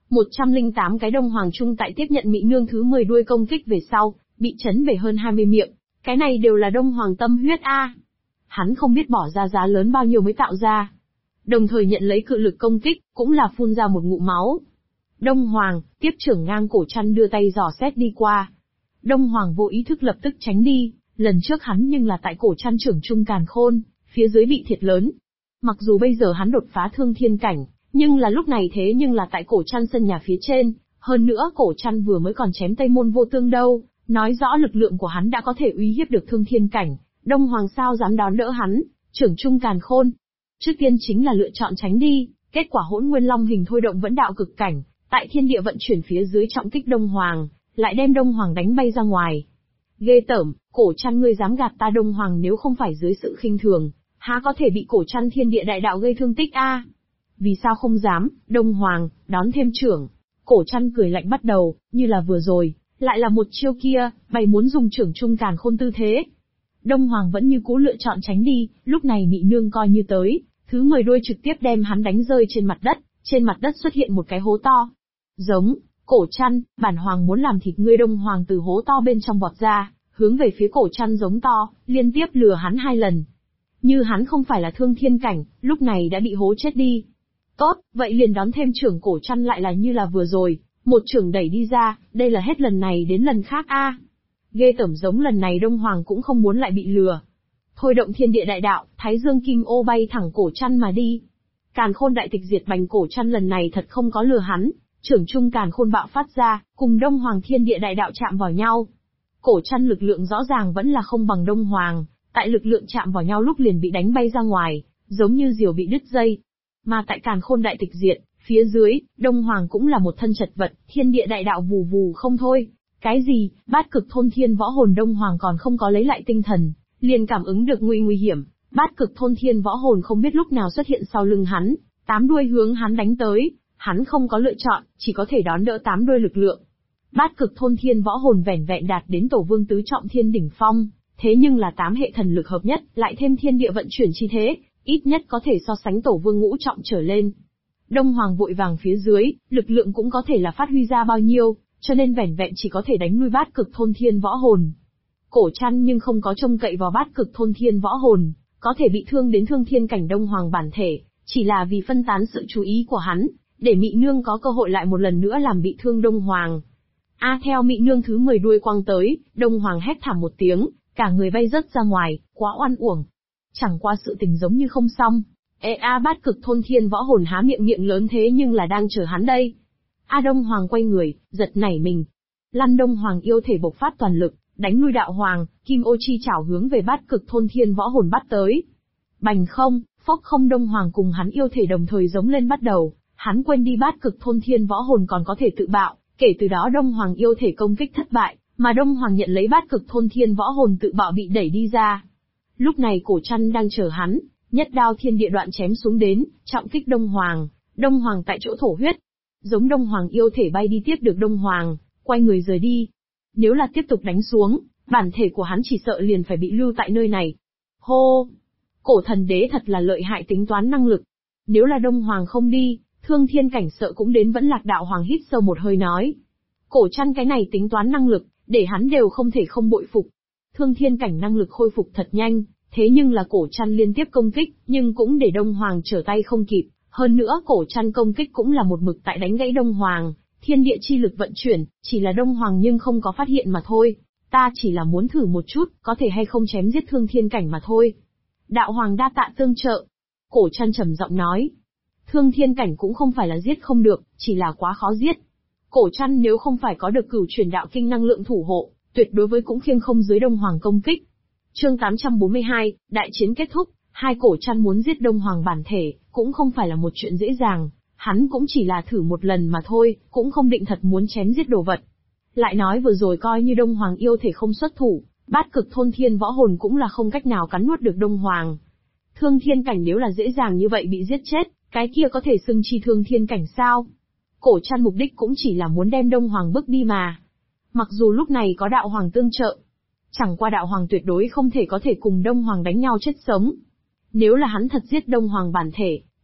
108 cái Đông Hoàng Trung tại tiếp nhận Mị Nương thứ 10 đuôi công kích về sau, bị chấn về hơn 20 miệng. Cái này đều là Đông Hoàng tâm huyết a. Hắn không biết bỏ ra giá lớn bao nhiêu mới tạo ra. Đồng thời nhận lấy cự lực công kích, cũng là phun ra một ngụm máu. Đông Hoàng, tiếp trưởng ngang cổ chăn đưa tay dò xét đi qua. Đông Hoàng vô ý thức lập tức tránh đi, lần trước hắn nhưng là tại cổ chăn trưởng trung càn khôn, phía dưới bị thiệt lớn. Mặc dù bây giờ hắn đột phá thương thiên cảnh, nhưng là lúc này thế nhưng là tại cổ chăn sân nhà phía trên, hơn nữa cổ chăn vừa mới còn chém Tây Môn Vô Tương đâu, nói rõ lực lượng của hắn đã có thể uy hiếp được thương thiên cảnh, Đông Hoàng sao dám đón đỡ hắn, trưởng trung càn khôn. Trước tiên chính là lựa chọn tránh đi, kết quả Hỗn Nguyên Long hình thôi động vẫn đạo cực cảnh, tại thiên địa vận chuyển phía dưới trọng kích Đông Hoàng, lại đem Đông Hoàng đánh bay ra ngoài. Ghê tởm, cổ chăn ngươi dám gạt ta. Đông Hoàng nếu không phải dưới sự khinh thường, há có thể bị cổ chăn thiên địa đại đạo gây thương tích a? Vì sao không dám, Đông Hoàng, đón thêm trưởng. Cổ chăn cười lạnh bắt đầu, như là vừa rồi, lại là một chiêu kia, bày muốn dùng trưởng trung càn khôn tư thế. Đông Hoàng vẫn như cũ lựa chọn tránh đi, lúc này Mị Nương coi như tới, thứ 10 đuôi trực tiếp đem hắn đánh rơi trên mặt đất xuất hiện một cái hố to. Giống, cổ chăn, bản hoàng muốn làm thịt ngươi. Đông Hoàng từ hố to bên trong vọt ra, hướng về phía cổ chăn giống to, liên tiếp lừa hắn 2 lần. Như hắn không phải là thương thiên cảnh, lúc này đã bị hố chết đi. Tốt, vậy liền đón thêm trưởng. Cổ chăn lại là như là vừa rồi, một trưởng đẩy đi ra, đây là hết lần này đến lần khác a. Ghê tởm, giống lần này Đông Hoàng cũng không muốn lại bị lừa. Thôi động thiên địa đại đạo, Thái Dương Kim Ô bay thẳng cổ chăn mà đi. Càn khôn đại tịch diệt bành. Cổ chăn lần này thật không có lừa hắn, trưởng trung càn khôn bạo phát ra, cùng Đông Hoàng thiên địa đại đạo chạm vào nhau. Cổ chăn lực lượng rõ ràng vẫn là không bằng Đông Hoàng, tại lực lượng chạm vào nhau lúc liền bị đánh bay ra ngoài, giống như diều bị đứt dây. Mà tại càn khôn đại tịch diệt, phía dưới, Đông Hoàng cũng là một thân chật vật, thiên địa đại đạo vù vù không thôi. Cái gì, bát cực thôn thiên võ hồn. Đông Hoàng còn không có lấy lại tinh thần, liền cảm ứng được nguy hiểm, bát cực thôn thiên võ hồn không biết lúc nào xuất hiện sau lưng hắn, 8 đuôi hướng hắn đánh tới, hắn không có lựa chọn, chỉ có thể đón đỡ 8 đuôi lực lượng. Bát cực thôn thiên võ hồn vẻn vẹn đạt đến tổ vương tứ trọng thiên đỉnh phong, thế nhưng là 8 hệ thần lực hợp nhất, lại thêm thiên địa vận chuyển chi thế, ít nhất có thể so sánh tổ vương ngũ trọng trở lên. Đông Hoàng vội vàng phía dưới, lực lượng cũng có thể là phát huy ra bao nhiêu, cho nên vẻn vẹn chỉ có thể đánh lui bát cực thôn thiên võ hồn. Cổ chăn nhưng không có trông cậy vào bát cực thôn thiên võ hồn, có thể bị thương đến thương thiên cảnh Đông Hoàng bản thể, chỉ là vì phân tán sự chú ý của hắn, để Mị Nương có cơ hội lại một lần nữa làm bị thương Đông Hoàng. Theo Mị Nương thứ 10 đuôi quăng tới, Đông Hoàng hét thảm một tiếng, cả người bay rớt ra ngoài, quá oan uổng. Chẳng qua sự tình giống như không xong. Bát cực thôn thiên võ hồn há miệng lớn thế nhưng là đang chờ hắn đây. Đông Hoàng quay người, giật nảy mình. Lăn. Đông Hoàng yêu thể bộc phát toàn lực, đánh lui đạo hoàng, Kim Ô chi chảo hướng về bát cực thôn thiên võ hồn bắt tới. Bành không, phốc không. Đông Hoàng cùng hắn yêu thể đồng thời giống lên bắt đầu, hắn quên đi bát cực thôn thiên võ hồn còn có thể tự bạo, kể từ đó Đông Hoàng yêu thể công kích thất bại, mà Đông Hoàng nhận lấy bát cực thôn thiên võ hồn tự bạo bị đẩy đi ra. Lúc này cổ chăn đang chờ hắn, nhất đao thiên địa đoạn chém xuống đến, trọng kích Đông Hoàng. Đông Hoàng tại chỗ thổ huyết. Giống Đông Hoàng yêu thể bay đi tiếp được Đông Hoàng, quay người rời đi. Nếu là tiếp tục đánh xuống, bản thể của hắn chỉ sợ liền phải bị lưu tại nơi này. Hô! Cổ thần đế thật là lợi hại tính toán năng lực. Nếu là Đông Hoàng không đi, thương thiên cảnh sợ cũng đến. Vẫn Lạc đạo hoàng hít sâu một hơi nói. Cổ chăn cái này tính toán năng lực, để hắn đều không thể không bội phục. Thương thiên cảnh năng lực khôi phục thật nhanh, thế nhưng là cổ chăn liên tiếp công kích, nhưng cũng để Đông Hoàng trở tay không kịp. Hơn nữa cổ chăn công kích cũng là một mực tại đánh gãy Đông Hoàng, thiên địa chi lực vận chuyển, chỉ là Đông Hoàng nhưng không có phát hiện mà thôi. Ta chỉ là muốn thử một chút, có thể hay không chém giết thương thiên cảnh mà thôi. Đạo Hoàng đa tạ tương trợ. Cổ chăn trầm giọng nói. Thương thiên cảnh cũng không phải là giết không được, chỉ là quá khó giết. Cổ chăn nếu không phải có được cửu truyền đạo kinh năng lượng thủ hộ, tuyệt đối với cũng khiêng không dưới Đông Hoàng công kích. Chương 842, đại chiến kết thúc. Hai cổ chăn muốn giết Đông Hoàng bản thể, cũng không phải là một chuyện dễ dàng, hắn cũng chỉ là thử một lần mà thôi, cũng không định thật muốn chém giết đồ vật. Lại nói vừa rồi coi như Đông Hoàng yêu thể không xuất thủ, bát cực thôn thiên võ hồn cũng là không cách nào cắn nuốt được Đông Hoàng. Thương thiên cảnh nếu là dễ dàng như vậy bị giết chết, cái kia có thể xưng chi thương thiên cảnh sao? Cổ chăn mục đích cũng chỉ là muốn đem Đông Hoàng bước đi mà. Mặc dù lúc này có đạo hoàng tương trợ, chẳng qua đạo hoàng tuyệt đối không thể có thể cùng Đông Hoàng đánh nhau chết sống. Nếu là hắn thật giết Đông Hoàng bản thể,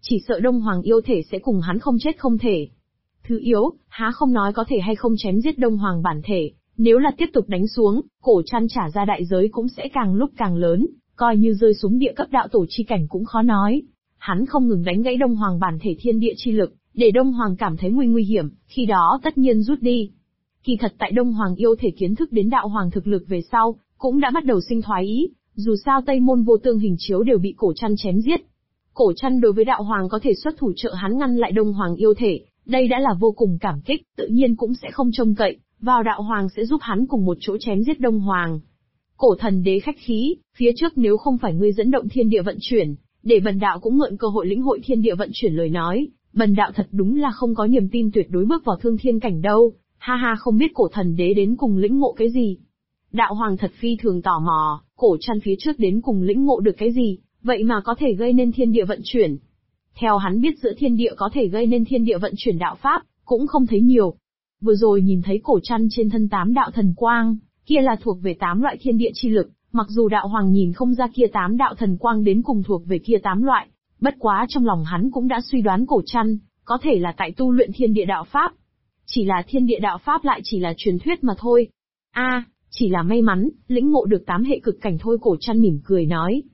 Chỉ sợ Đông Hoàng yêu thể sẽ cùng hắn không chết không thể. Thứ yếu, há không nói có thể hay không chém giết Đông Hoàng bản thể, nếu là tiếp tục đánh xuống, Cổ Trăn trả ra đại giới cũng sẽ càng lúc càng lớn, coi như rơi xuống địa cấp đạo tổ chi cảnh cũng khó nói. Hắn không ngừng đánh gãy Đông Hoàng bản thể thiên địa chi lực, để Đông Hoàng cảm thấy nguy hiểm, khi đó tất nhiên rút đi. Kỳ thật tại Đông Hoàng yêu thể kiến thức đến đạo hoàng thực lực về sau, cũng đã bắt đầu sinh thoái ý, dù sao Tây Môn Vô Tương hình chiếu đều bị Cổ Trăn chém giết. Cổ Trăn đối với đạo hoàng có thể xuất thủ trợ hắn ngăn lại Đông Hoàng yêu thể, đây đã là vô cùng cảm kích, tự nhiên cũng sẽ không trông cậy vào đạo hoàng sẽ giúp hắn cùng một chỗ chém giết Đông Hoàng. Cổ Thần Đế khách khí, phía trước nếu không phải ngươi dẫn động thiên địa vận chuyển, để bần đạo cũng mượn cơ hội lĩnh hội thiên địa vận chuyển lời nói, bần đạo thật đúng là không có niềm tin tuyệt đối bước vào thương thiên cảnh đâu, ha ha, không biết Cổ Thần Đế đến cùng lĩnh ngộ cái gì. Đạo hoàng thật phi thường tò mò, Cổ Trăn phía trước đến cùng lĩnh ngộ được cái gì, vậy mà có thể gây nên thiên địa vận chuyển. Theo hắn biết giữa thiên địa có thể gây nên thiên địa vận chuyển đạo pháp, cũng không thấy nhiều. Vừa rồi nhìn thấy Cổ Trăn trên thân 8 đạo thần quang, kia là thuộc về 8 loại thiên địa chi lực, mặc dù đạo hoàng nhìn không ra kia 8 đạo thần quang đến cùng thuộc về kia 8 loại, bất quá trong lòng hắn cũng đã suy đoán Cổ Trăn có thể là tại tu luyện thiên địa đạo pháp. Chỉ là thiên địa đạo pháp lại chỉ là truyền thuyết mà thôi. Chỉ là may mắn, lĩnh ngộ được 8 hệ cực cảnh thôi, Cổ Trăn mỉm cười nói.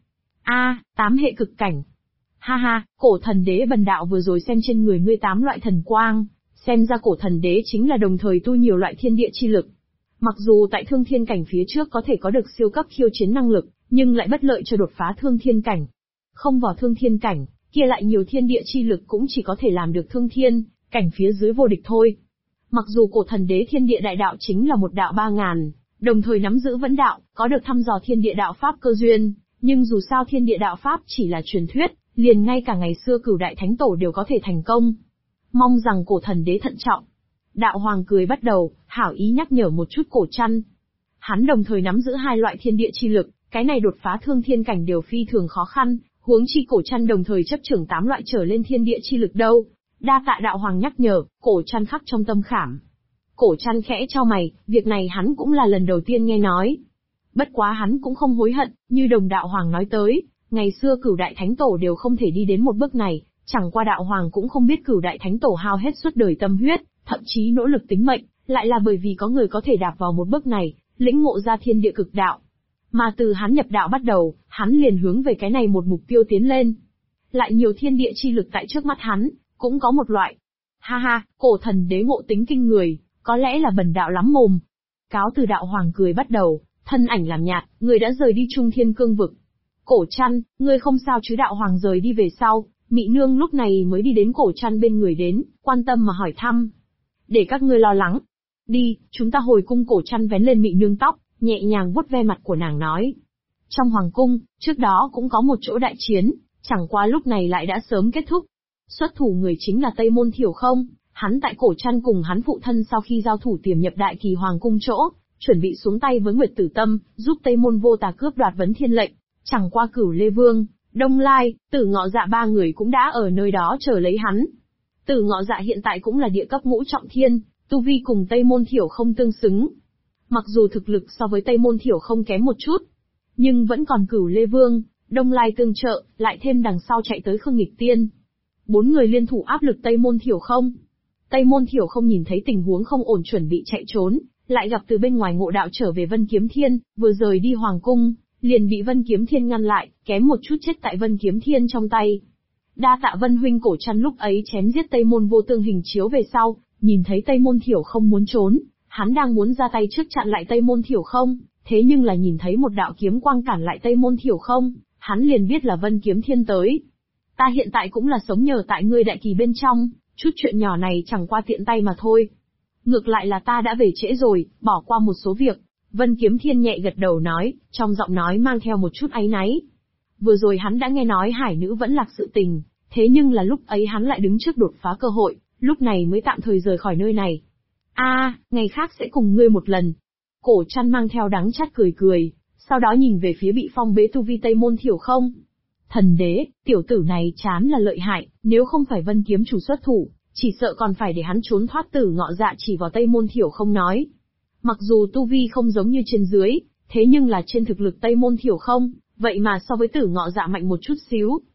8 hệ cực cảnh. Ha ha, Cổ Thần Đế bần đạo vừa rồi xem trên người ngươi 8 loại thần quang, xem ra Cổ Thần Đế chính là đồng thời tu nhiều loại thiên địa chi lực. Mặc dù tại thương thiên cảnh phía trước có thể có được siêu cấp khiêu chiến năng lực, nhưng lại bất lợi cho đột phá thương thiên cảnh. Không vào thương thiên cảnh, kia lại nhiều thiên địa chi lực cũng chỉ có thể làm được thương thiên cảnh phía dưới vô địch thôi. Mặc dù Cổ Thần Đế thiên địa đại đạo chính là một đạo 3000, đồng thời nắm giữ vấn đạo, có được thăm dò thiên địa đạo pháp cơ duyên, nhưng dù sao thiên địa đạo pháp chỉ là truyền thuyết, liền ngay cả ngày xưa Cửu Đại Thánh Tổ đều có thể thành công. Mong rằng Cổ Thần Đế thận trọng. Đạo hoàng cười bắt đầu, hảo ý nhắc nhở một chút Cổ Trăn. Hắn đồng thời nắm giữ 2 loại thiên địa chi lực, cái này đột phá thương thiên cảnh đều phi thường khó khăn, huống chi Cổ Trăn đồng thời chấp trưởng 8 loại trở lên thiên địa chi lực đâu. Đa tạ đạo hoàng nhắc nhở, Cổ Trăn khắc trong tâm khảm. Cổ Trăn khẽ chau mày, việc này hắn cũng là lần đầu tiên nghe nói. Bất quá hắn cũng không hối hận, như đồng đạo hoàng nói tới, ngày xưa Cửu Đại Thánh Tổ đều không thể đi đến một bước này, chẳng qua đạo hoàng cũng không biết Cửu Đại Thánh Tổ hao hết suốt đời tâm huyết, thậm chí nỗ lực tính mệnh, lại là bởi vì có người có thể đạp vào một bước này, lĩnh ngộ ra thiên địa cực đạo. Mà từ hắn nhập đạo bắt đầu, hắn liền hướng về cái này một mục tiêu tiến lên. Lại nhiều thiên địa chi lực tại trước mắt hắn, cũng có một loại. Ha ha, Cổ Thần Đế ngộ tính kinh người, có lẽ là bần đạo lắm mồm. Cáo từ đạo hoàng cười bắt đầu, thân ảnh làm nhạt, người đã rời đi Trung Thiên Cương vực. Cổ Trăn, ngươi không sao chứ? Đạo hoàng rời đi về sau, Mị Nương lúc này mới đi đến Cổ Trăn bên người đến, quan tâm mà hỏi thăm. Để các ngươi lo lắng. Đi, chúng ta hồi cung. Cổ Trăn vén lên Mị Nương tóc, nhẹ nhàng vuốt ve mặt của nàng nói. Trong hoàng cung, trước đó cũng có một chỗ đại chiến, chẳng qua lúc này lại đã sớm kết thúc. Xuất thủ người chính là Tây Môn Thiểu Không, hắn tại Cổ Trăn cùng hắn phụ thân sau khi giao thủ tiềm nhập đại kỳ hoàng cung chỗ, chuẩn bị xuống tay với Nguyệt Tử Tâm, giúp Tây Môn Vô Tà cướp đoạt Vấn Thiên lệnh. Chẳng qua Cửu Lê Vương, Đông Lai, Tử Ngọ Dạ 3 người cũng đã ở nơi đó chờ lấy hắn. Tử Ngọ Dạ hiện tại cũng là địa cấp ngũ trọng thiên, tu vi cùng Tây Môn Thiểu Không tương xứng. Mặc dù thực lực so với Tây Môn Thiểu Không kém một chút, nhưng vẫn còn Cửu Lê Vương, Đông Lai tương trợ, lại thêm đằng sau chạy tới Khương Nghịch Tiên. 4 người liên thủ áp lực Tây Môn Thiểu Không. Tây Môn Thiểu Không nhìn thấy tình huống không ổn chuẩn bị chạy trốn, lại gặp từ bên ngoài Ngộ Đạo trở về Vân Kiếm Thiên, vừa rời đi hoàng cung, liền bị Vân Kiếm Thiên ngăn lại, kém một chút chết tại Vân Kiếm Thiên trong tay. Đa tạ Vân huynh. Cổ Trăn lúc ấy chém giết Tây Môn Vô Tương hình chiếu về sau, nhìn thấy Tây Môn Thiểu Không muốn trốn, hắn đang muốn ra tay trước chặn lại Tây Môn Thiểu Không, thế nhưng là nhìn thấy một đạo kiếm quang cản lại Tây Môn Thiểu Không, hắn liền biết là Vân Kiếm Thiên tới. Ta hiện tại cũng là sống nhờ tại ngươi đại kỳ bên trong, chút chuyện nhỏ này chẳng qua tiện tay mà thôi. Ngược lại là ta đã về trễ rồi, bỏ qua một số việc. Vân Kiếm Thiên nhẹ gật đầu nói, trong giọng nói mang theo một chút áy náy. Vừa rồi hắn đã nghe nói hải nữ vẫn lạc sự tình, thế nhưng là lúc ấy hắn lại đứng trước đột phá cơ hội, lúc này mới tạm thời rời khỏi nơi này. Ngày khác sẽ cùng ngươi một lần. Cổ Trăn mang theo đắng chát cười cười, sau đó nhìn về phía bị phong bế tu vi Tây Môn Thiểu Không. Thần đế, tiểu tử này chán là lợi hại, nếu không phải Vân kiếm chủ xuất thủ, chỉ sợ còn phải để hắn trốn thoát. Tử Ngọ Dạ chỉ vào Tây Môn Thiểu Không nói. Mặc dù tu vi không giống như trên dưới, thế nhưng là trên thực lực Tây Môn Thiểu Không, vậy mà so với Tử Ngọ Dạ mạnh một chút xíu.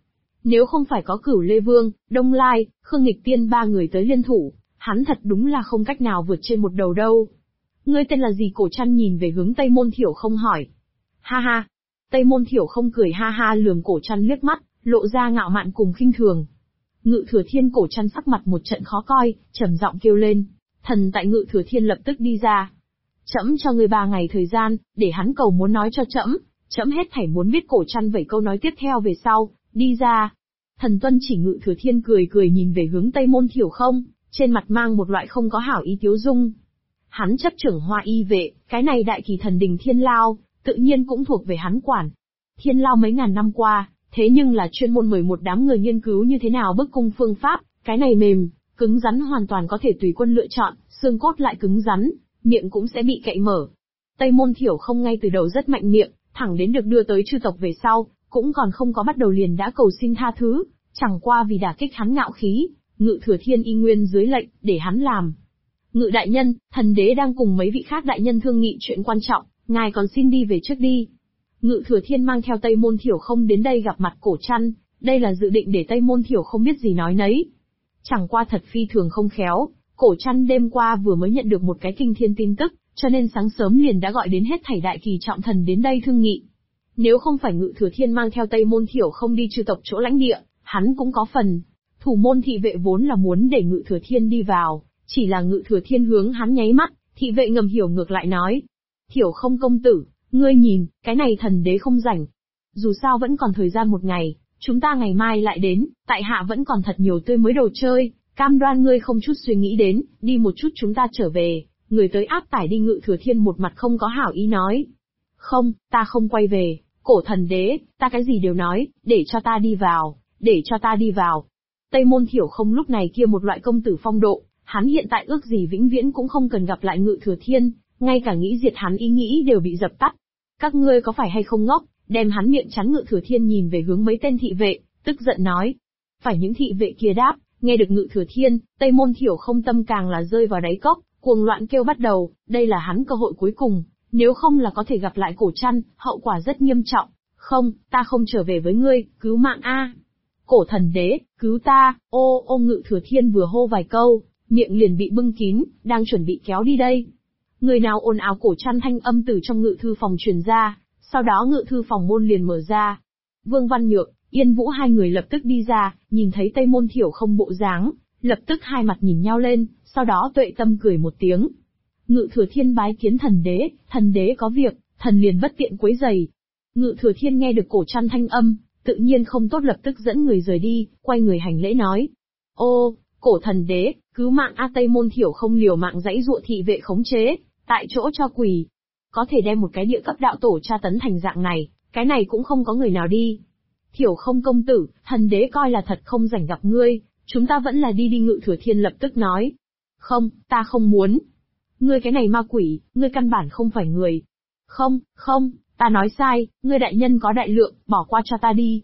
Nếu không phải có Cửu Lê Vương, Đông Lai, Khương Nghịch Tiên ba người tới liên thủ, hắn thật đúng là không cách nào vượt trên một đầu đâu. Ngươi tên là gì? Cổ Trăn nhìn về hướng Tây Môn Thiểu Không hỏi. Ha ha. Tây Môn Thiểu Không cười ha ha lườm Cổ Trăn liếc mắt, lộ ra ngạo mạn cùng khinh thường. Ngự Thừa Thiên. Cổ Trăn sắc mặt một trận khó coi, trầm giọng kêu lên. Thần tại Ngự Thừa Thiên lập tức đi ra. Trẫm cho ngươi 3 ngày thời gian, để hắn cầu muốn nói cho trẫm. Trẫm hết thảy muốn biết. Cổ Trăn vẩy câu nói tiếp theo về sau, đi ra. Thần tuân chỉ. Ngự Thừa Thiên cười cười nhìn về hướng Tây Môn Thiểu Không, trên mặt mang một loại không có hảo ý tiếu dung. Hắn chấp trưởng Hoa Y vệ, cái này đại kỳ thần đình Thiên Lao, tự nhiên cũng thuộc về hắn quản. Thiên Lao mấy ngàn năm qua, thế nhưng là chuyên môn mời một đám người nghiên cứu như thế nào bức cung phương pháp, cái này mềm, cứng rắn hoàn toàn có thể tùy quân lựa chọn, xương cốt lại cứng rắn, miệng cũng sẽ bị cậy mở. Tây Môn Thiểu Không ngay từ đầu rất mạnh miệng, thẳng đến được đưa tới chư tộc về sau, cũng còn không có bắt đầu liền đã cầu xin tha thứ, chẳng qua vì đả kích hắn ngạo khí, Ngự Thừa Thiên y nguyên dưới lệnh, để hắn làm. Ngự đại nhân, thần đế đang cùng mấy vị khác đại nhân thương nghị chuyện quan trọng, ngài còn xin đi về trước đi. Ngự Thừa Thiên mang theo Tây Môn Thiểu Không đến đây gặp mặt Cổ Trăn, đây là dự định để Tây Môn Thiểu Không biết gì nói nấy. Chẳng qua thật phi thường không khéo, Cổ Trăn đêm qua vừa mới nhận được một cái kinh thiên tin tức, cho nên sáng sớm liền đã gọi đến hết thảy đại kỳ trọng thần đến đây thương nghị. Nếu không phải Ngự Thừa Thiên mang theo Tây Môn Thiểu Không đi chư tộc chỗ lãnh địa, hắn cũng có phần. Thủ môn thị vệ vốn là muốn để Ngự Thừa Thiên đi vào, chỉ là Ngự Thừa Thiên hướng hắn nháy mắt, thị vệ ngầm hiểu ngược lại nói. Thiểu Không công tử, ngươi nhìn, cái này thần đế không rảnh. Dù sao vẫn còn thời gian 1 ngày, chúng ta ngày mai lại đến, tại hạ vẫn còn thật nhiều tươi mới đồ chơi, cam đoan ngươi không chút suy nghĩ đến, đi một chút chúng ta trở về, người tới áp tải đi. Ngự Thừa Thiên một mặt không có hảo ý nói. Không, ta không quay về, Cổ thần đế, ta cái gì đều nói, để cho ta đi vào, để cho ta đi vào. Tây Môn Thiểu Không lúc này kia một loại công tử phong độ, hắn hiện tại ước gì vĩnh viễn cũng không cần gặp lại Ngự Thừa Thiên, ngay cả nghĩ diệt hắn ý nghĩ đều bị dập tắt. Các ngươi có phải hay không ngốc, đem hắn miệng chắn. Ngự Thừa Thiên nhìn về hướng mấy tên thị vệ, tức giận nói. Phải những thị vệ kia đáp, nghe được Ngự Thừa Thiên, Tây Môn Thiểu Không tâm càng là rơi vào đáy cốc, cuồng loạn kêu bắt đầu, đây là hắn cơ hội cuối cùng, nếu không là có thể gặp lại Cổ Trăn, hậu quả rất nghiêm trọng. Không, ta không trở về với ngươi, cứu mạng a! Cổ thần đế, cứu ta, ô. Ngự Thừa Thiên vừa hô vài câu, miệng liền bị bưng kín, đang chuẩn bị kéo đi đây. Người nào ồn ào? Cổ Trăn thanh âm từ trong ngự thư phòng truyền ra, sau đó ngự thư phòng môn liền mở ra. Vương Văn Nhược, Yên Vũ hai người lập tức đi ra, nhìn thấy Tây Môn Thiểu Không bộ dáng, lập tức hai mặt nhìn nhau lên, sau đó Tuệ Tâm cười một tiếng. Ngự Thừa Thiên bái kiến thần đế có việc, thần liền bất tiện quấy rầy. Ngự Thừa Thiên nghe được Cổ Trăn thanh âm, tự nhiên không tốt, lập tức dẫn người rời đi, quay người hành lễ nói. Ô, Cổ thần đế, cứu mạng a! Tây Môn Thiểu Không liều mạng giãy giụa, thị vệ khống chế, tại chỗ cho quỳ. Có thể đem một cái địa cấp đạo tổ tra tấn thành dạng này, cái này cũng không có người nào đi. Thiểu Không công tử, thần đế coi là thật không rảnh gặp ngươi, chúng ta vẫn là đi đi. Ngự Thừa Thiên lập tức nói. Không, ta không muốn. Ngươi cái này ma quỷ, ngươi căn bản không phải người. Không, ta nói sai, ngươi đại nhân có đại lượng, bỏ qua cho ta đi.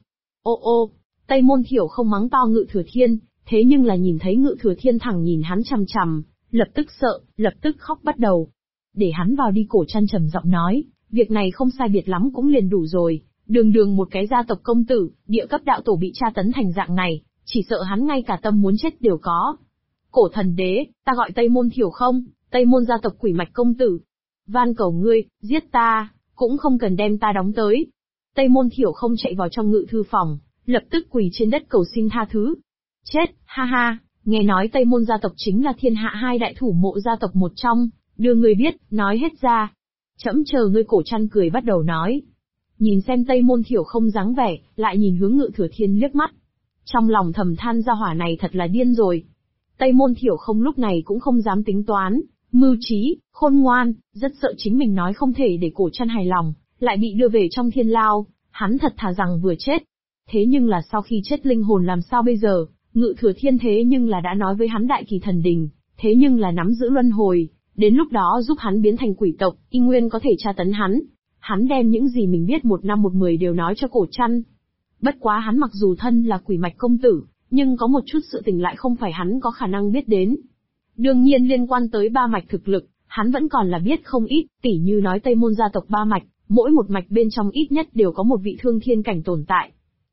Ô, Tây Môn Thiểu Không mắng to Ngự Thừa Thiên, thế nhưng là nhìn thấy Ngự Thừa Thiên thẳng nhìn hắn chằm chằm, lập tức sợ, lập tức khóc bắt đầu. Để hắn vào đi. Cổ Trăn trầm giọng nói, việc này không sai biệt lắm cũng liền đủ rồi, đường một cái gia tộc công tử, địa cấp đạo tổ bị tra tấn thành dạng này, chỉ sợ hắn ngay cả tâm muốn chết đều có. Cổ thần đế, ta gọi Tây Môn Thiểu Không, Tây Môn gia tộc quỷ mạch công tử. Van cầu ngươi, giết ta, cũng không cần đem ta đóng tới. Tây Môn Thiểu Không chạy vào trong ngự thư phòng, lập tức quỳ trên đất cầu xin tha thứ. Chết, ha ha, nghe nói Tây Môn gia tộc chính là thiên hạ 2 đại thủ mộ gia tộc một trong, đưa người biết, nói hết ra. Trẫm chờ ngươi. Cổ Trăn cười bắt đầu nói. Nhìn xem Tây Môn Thiểu Không dáng vẻ, lại nhìn hướng Ngự Thừa Thiên liếc mắt. Trong lòng thầm than gia hỏa này thật là điên rồi. Tây Môn Thiểu Không lúc này cũng không dám tính toán, mưu trí, khôn ngoan, rất sợ chính mình nói không thể để Cổ Trăn hài lòng, lại bị đưa về trong thiên lao, hắn thật thà rằng vừa chết. Thế nhưng là sau khi chết linh hồn làm sao bây giờ? Ngự Thừa Thiên thế nhưng là đã nói với hắn đại kỳ thần đình, thế nhưng là nắm giữ luân hồi, đến lúc đó giúp hắn biến thành quỷ tộc, y nguyên có thể tra tấn hắn. Hắn đem những gì mình biết 1 năm 1 10 đều nói cho Cổ Trăn. Bất quá hắn mặc dù thân là quỷ mạch công tử, nhưng có một chút sự tình lại không phải hắn có khả năng biết đến. Đương nhiên liên quan tới 3 mạch thực lực, hắn vẫn còn là biết không ít, tỉ như nói Tây Môn gia tộc 3 mạch, mỗi một mạch bên trong ít nhất đều có một vị thương thiên cảnh tồn tại.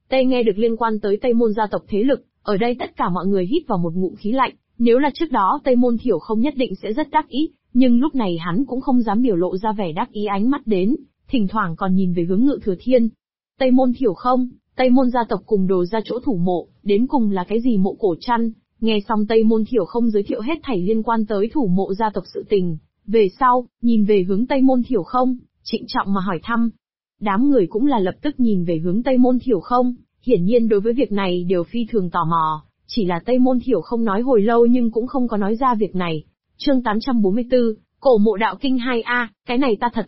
Tây nghe được liên quan tới Tây Môn gia tộc thế lực, ở đây tất cả mọi người hít vào một ngụm khí lạnh, nếu là trước đó Tây Môn Thiểu Không nhất định sẽ rất đắc ý, nhưng lúc này hắn cũng không dám biểu lộ ra vẻ đắc ý, ánh mắt đến, thỉnh thoảng còn nhìn về hướng Ngự Thừa Thiên. Tây Môn Thiểu Không, Tây Môn gia tộc cùng đồ ra chỗ thủ mộ, đến cùng là cái gì mộ cổ chăn? Nghe xong Tây Môn Thiểu Không giới thiệu hết thảy liên quan tới thủ mộ gia tộc sự tình, về sau, nhìn về hướng Tây Môn Thiểu Không, trịnh trọng mà hỏi thăm. Đám người cũng là lập tức nhìn về hướng Tây Môn Thiểu Không, hiển nhiên đối với việc này đều phi thường tò mò, chỉ là Tây Môn Thiểu Không nói hồi lâu nhưng cũng không có nói ra việc này. Chương 844, Cổ Mộ Đạo Kinh 2A, cái này ta thật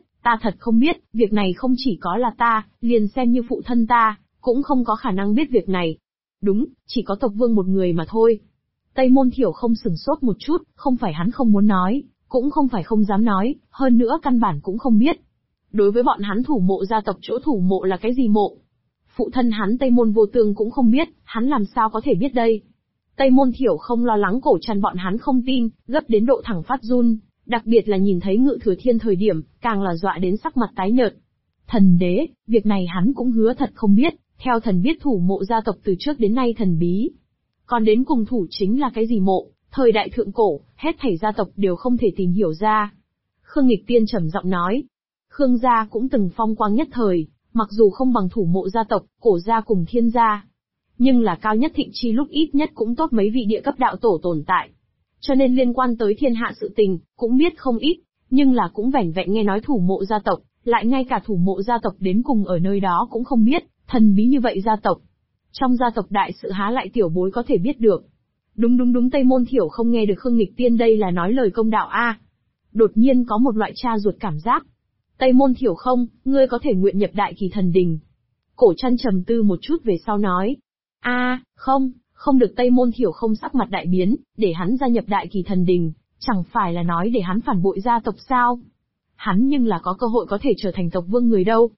không biết, việc này không chỉ có là ta, liền xem như phụ thân ta, cũng không có khả năng biết việc này. Đúng, chỉ có tộc vương một người mà thôi. Tây Môn Thiểu Không sừng sốt một chút, không phải hắn không muốn nói, cũng không phải không dám nói, hơn nữa căn bản cũng không biết. Đối với bọn hắn thủ mộ gia tộc chỗ thủ mộ là cái gì mộ? Phụ thân hắn Tây Môn Vô Tương cũng không biết, hắn làm sao có thể biết đây? Tây Môn Thiểu Không lo lắng cổ trăn bọn hắn không tin, gấp đến độ thẳng phát run, đặc biệt là nhìn thấy Ngự Thừa Thiên thời điểm, càng là dọa đến sắc mặt tái nhợt. Thần đế, việc này hắn cũng hứa thật không biết, theo thần biết thủ mộ gia tộc từ trước đến nay thần bí. Còn đến cùng thủ chính là cái gì mộ, thời đại thượng cổ, hết thảy gia tộc đều không thể tìm hiểu ra. Khương Nghịch Tiên trầm giọng nói, Khương gia cũng từng phong quang nhất thời, mặc dù không bằng thủ mộ gia tộc, cổ gia cùng thiên gia, nhưng là cao nhất thịnh chi lúc ít nhất cũng tốt mấy vị địa cấp đạo tổ tồn tại. Cho nên liên quan tới thiên hạ sự tình, cũng biết không ít, nhưng là cũng vẻn vẹn nghe nói thủ mộ gia tộc, lại ngay cả thủ mộ gia tộc đến cùng ở nơi đó cũng không biết, thần bí như vậy gia tộc. Trong gia tộc đại sự há lại tiểu bối có thể biết được. Đúng, Tây Môn Thiểu Không nghe được Khương Nghịch Tiên đây là nói lời công đạo a. Đột nhiên có một loại cha ruột cảm giác. Tây Môn Thiểu Không, ngươi có thể nguyện nhập Đại Kỳ Thần Đình. Cổ Trăn trầm tư một chút về sau nói. Không được. Tây Môn Thiểu Không sắc mặt đại biến, để hắn gia nhập Đại Kỳ Thần Đình, chẳng phải là nói để hắn phản bội gia tộc sao? Hắn nhưng là có cơ hội có thể trở thành tộc vương người đâu.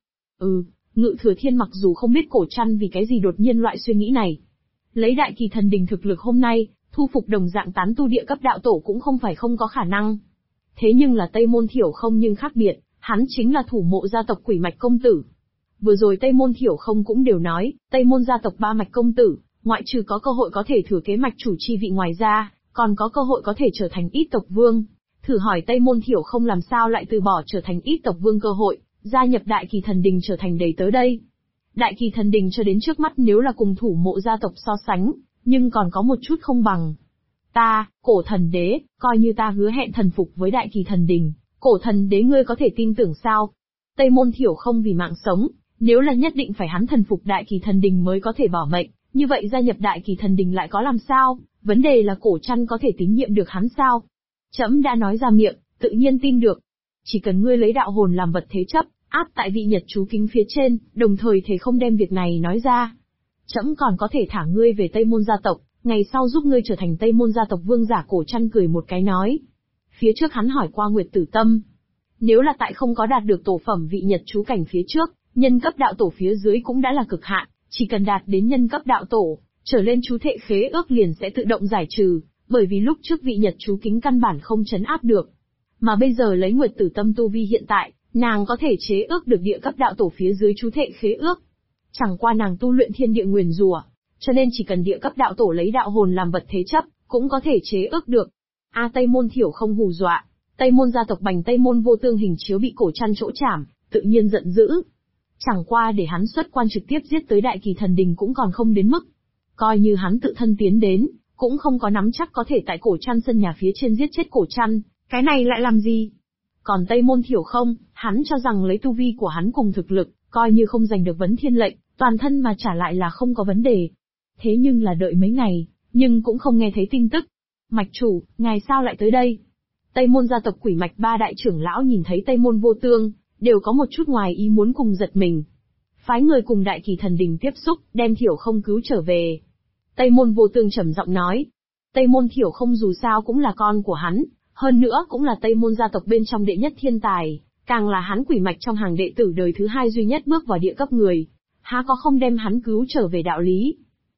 Ngự Thừa Thiên mặc dù không biết Cổ Trăn vì cái gì đột nhiên loại suy nghĩ này. Lấy Đại Kỳ Thần Đình thực lực hôm nay, thu phục đồng dạng tán tu địa cấp đạo tổ cũng không phải không có khả năng. Thế nhưng là Tây Môn Thiểu Không nhưng khác biệt, hắn chính là thủ mộ gia tộc Quỷ Mạch Công Tử. Vừa rồi Tây Môn Thiểu Không cũng đều nói, Tây Môn gia tộc Ba Mạch Công Tử, ngoại trừ có cơ hội có thể thừa kế mạch chủ chi vị ngoài ra, còn có cơ hội có thể trở thành ít tộc vương. Thử hỏi Tây Môn Thiểu Không làm sao lại từ bỏ trở thành ít tộc vương cơ hội, gia nhập Đại Kỳ Thần Đình trở thành đầy tớ đây. Đại Kỳ Thần Đình cho đến trước mắt nếu là cùng thủ mộ gia tộc so sánh, nhưng còn có một chút không bằng. Ta, Cổ Thần Đế, coi như ta hứa hẹn thần phục với Đại Kỳ Thần Đình, Cổ Thần Đế ngươi có thể tin tưởng sao? Tây Môn Thiểu Không vì mạng sống, nếu là nhất định phải hắn thần phục Đại Kỳ Thần Đình mới có thể bảo mệnh, như vậy gia nhập Đại Kỳ Thần Đình lại có làm sao? Vấn đề là Cổ Trăn có thể tín nhiệm được hắn sao? Trẫm đã nói ra miệng, tự nhiên tin được. Chỉ cần ngươi lấy đạo hồn làm vật thế chấp, áp tại vị nhật chú kính phía trên, đồng thời thể không đem việc này nói ra. Trẫm còn có thể thả ngươi về Tây Môn gia tộc, ngày sau giúp ngươi trở thành Tây Môn gia tộc vương giả. Cổ Trăn cười một cái nói. Phía trước hắn hỏi qua Nguyệt Tử Tâm. Nếu là tại không có đạt được tổ phẩm vị nhật chú cảnh phía trước, nhân cấp đạo tổ phía dưới cũng đã là cực hạn, chỉ cần đạt đến nhân cấp đạo tổ, trở lên chú thệ khế ước liền sẽ tự động giải trừ, bởi vì lúc trước vị nhật chú kính căn bản không trấn áp được. Mà bây giờ lấy Nguyệt Tử Tâm tu vi hiện tại, nàng có thể chế ước được địa cấp đạo tổ phía dưới chú thệ khế ước. Chẳng qua nàng tu luyện thiên địa nguyền rủa, cho nên chỉ cần địa cấp đạo tổ lấy đạo hồn làm vật thế chấp, cũng có thể chế ước được. Tây Môn Thiểu Không hù dọa, Tây Môn gia tộc bành Tây Môn Vô Tương hình chiếu bị Cổ Trăn chỗ chảm, tự nhiên giận dữ. Chẳng qua để hắn xuất quan trực tiếp giết tới Đại Kỳ Thần Đình cũng còn không đến mức. Coi như hắn tự thân tiến đến, cũng không có nắm chắc có thể tại Cổ Trăn sân nhà phía trên giết chết Cổ Trăn, cái này lại làm gì? Còn Tây Môn Thiểu Không, hắn cho rằng lấy tu vi của hắn cùng thực lực, coi như không giành được vấn thiên lệnh, toàn thân mà trả lại là không có vấn đề. Thế nhưng là đợi mấy ngày, nhưng cũng không nghe thấy tin tức. Mạch chủ, ngài sao lại tới đây? Tây Môn gia tộc Quỷ Mạch ba đại trưởng lão nhìn thấy Tây Môn Vô Tương, đều có một chút ngoài ý muốn cùng giật mình. Phái người cùng Đại Kỳ Thần Đình tiếp xúc, đem Thiểu Không cứu trở về. Tây Môn Vô Tương trầm giọng nói. Tây Môn Thiểu Không dù sao cũng là con của hắn, hơn nữa cũng là Tây Môn gia tộc bên trong đệ nhất thiên tài, càng là hắn Quỷ Mạch trong hàng đệ tử đời thứ hai duy nhất bước vào địa cấp người. Há có không đem hắn cứu trở về đạo lý?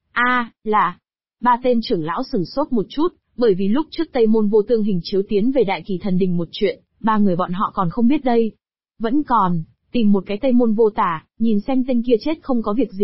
Là... Ba tên trưởng lão sửng sốt một chút, bởi vì lúc trước Tây Môn Vô Tương hình chiếu tiến về Đại Kỳ Thần Đình một chuyện, ba người bọn họ còn không biết đây. Vẫn còn, tìm một cái Tây Môn Vô Tả, nhìn xem tên kia chết không có việc gì,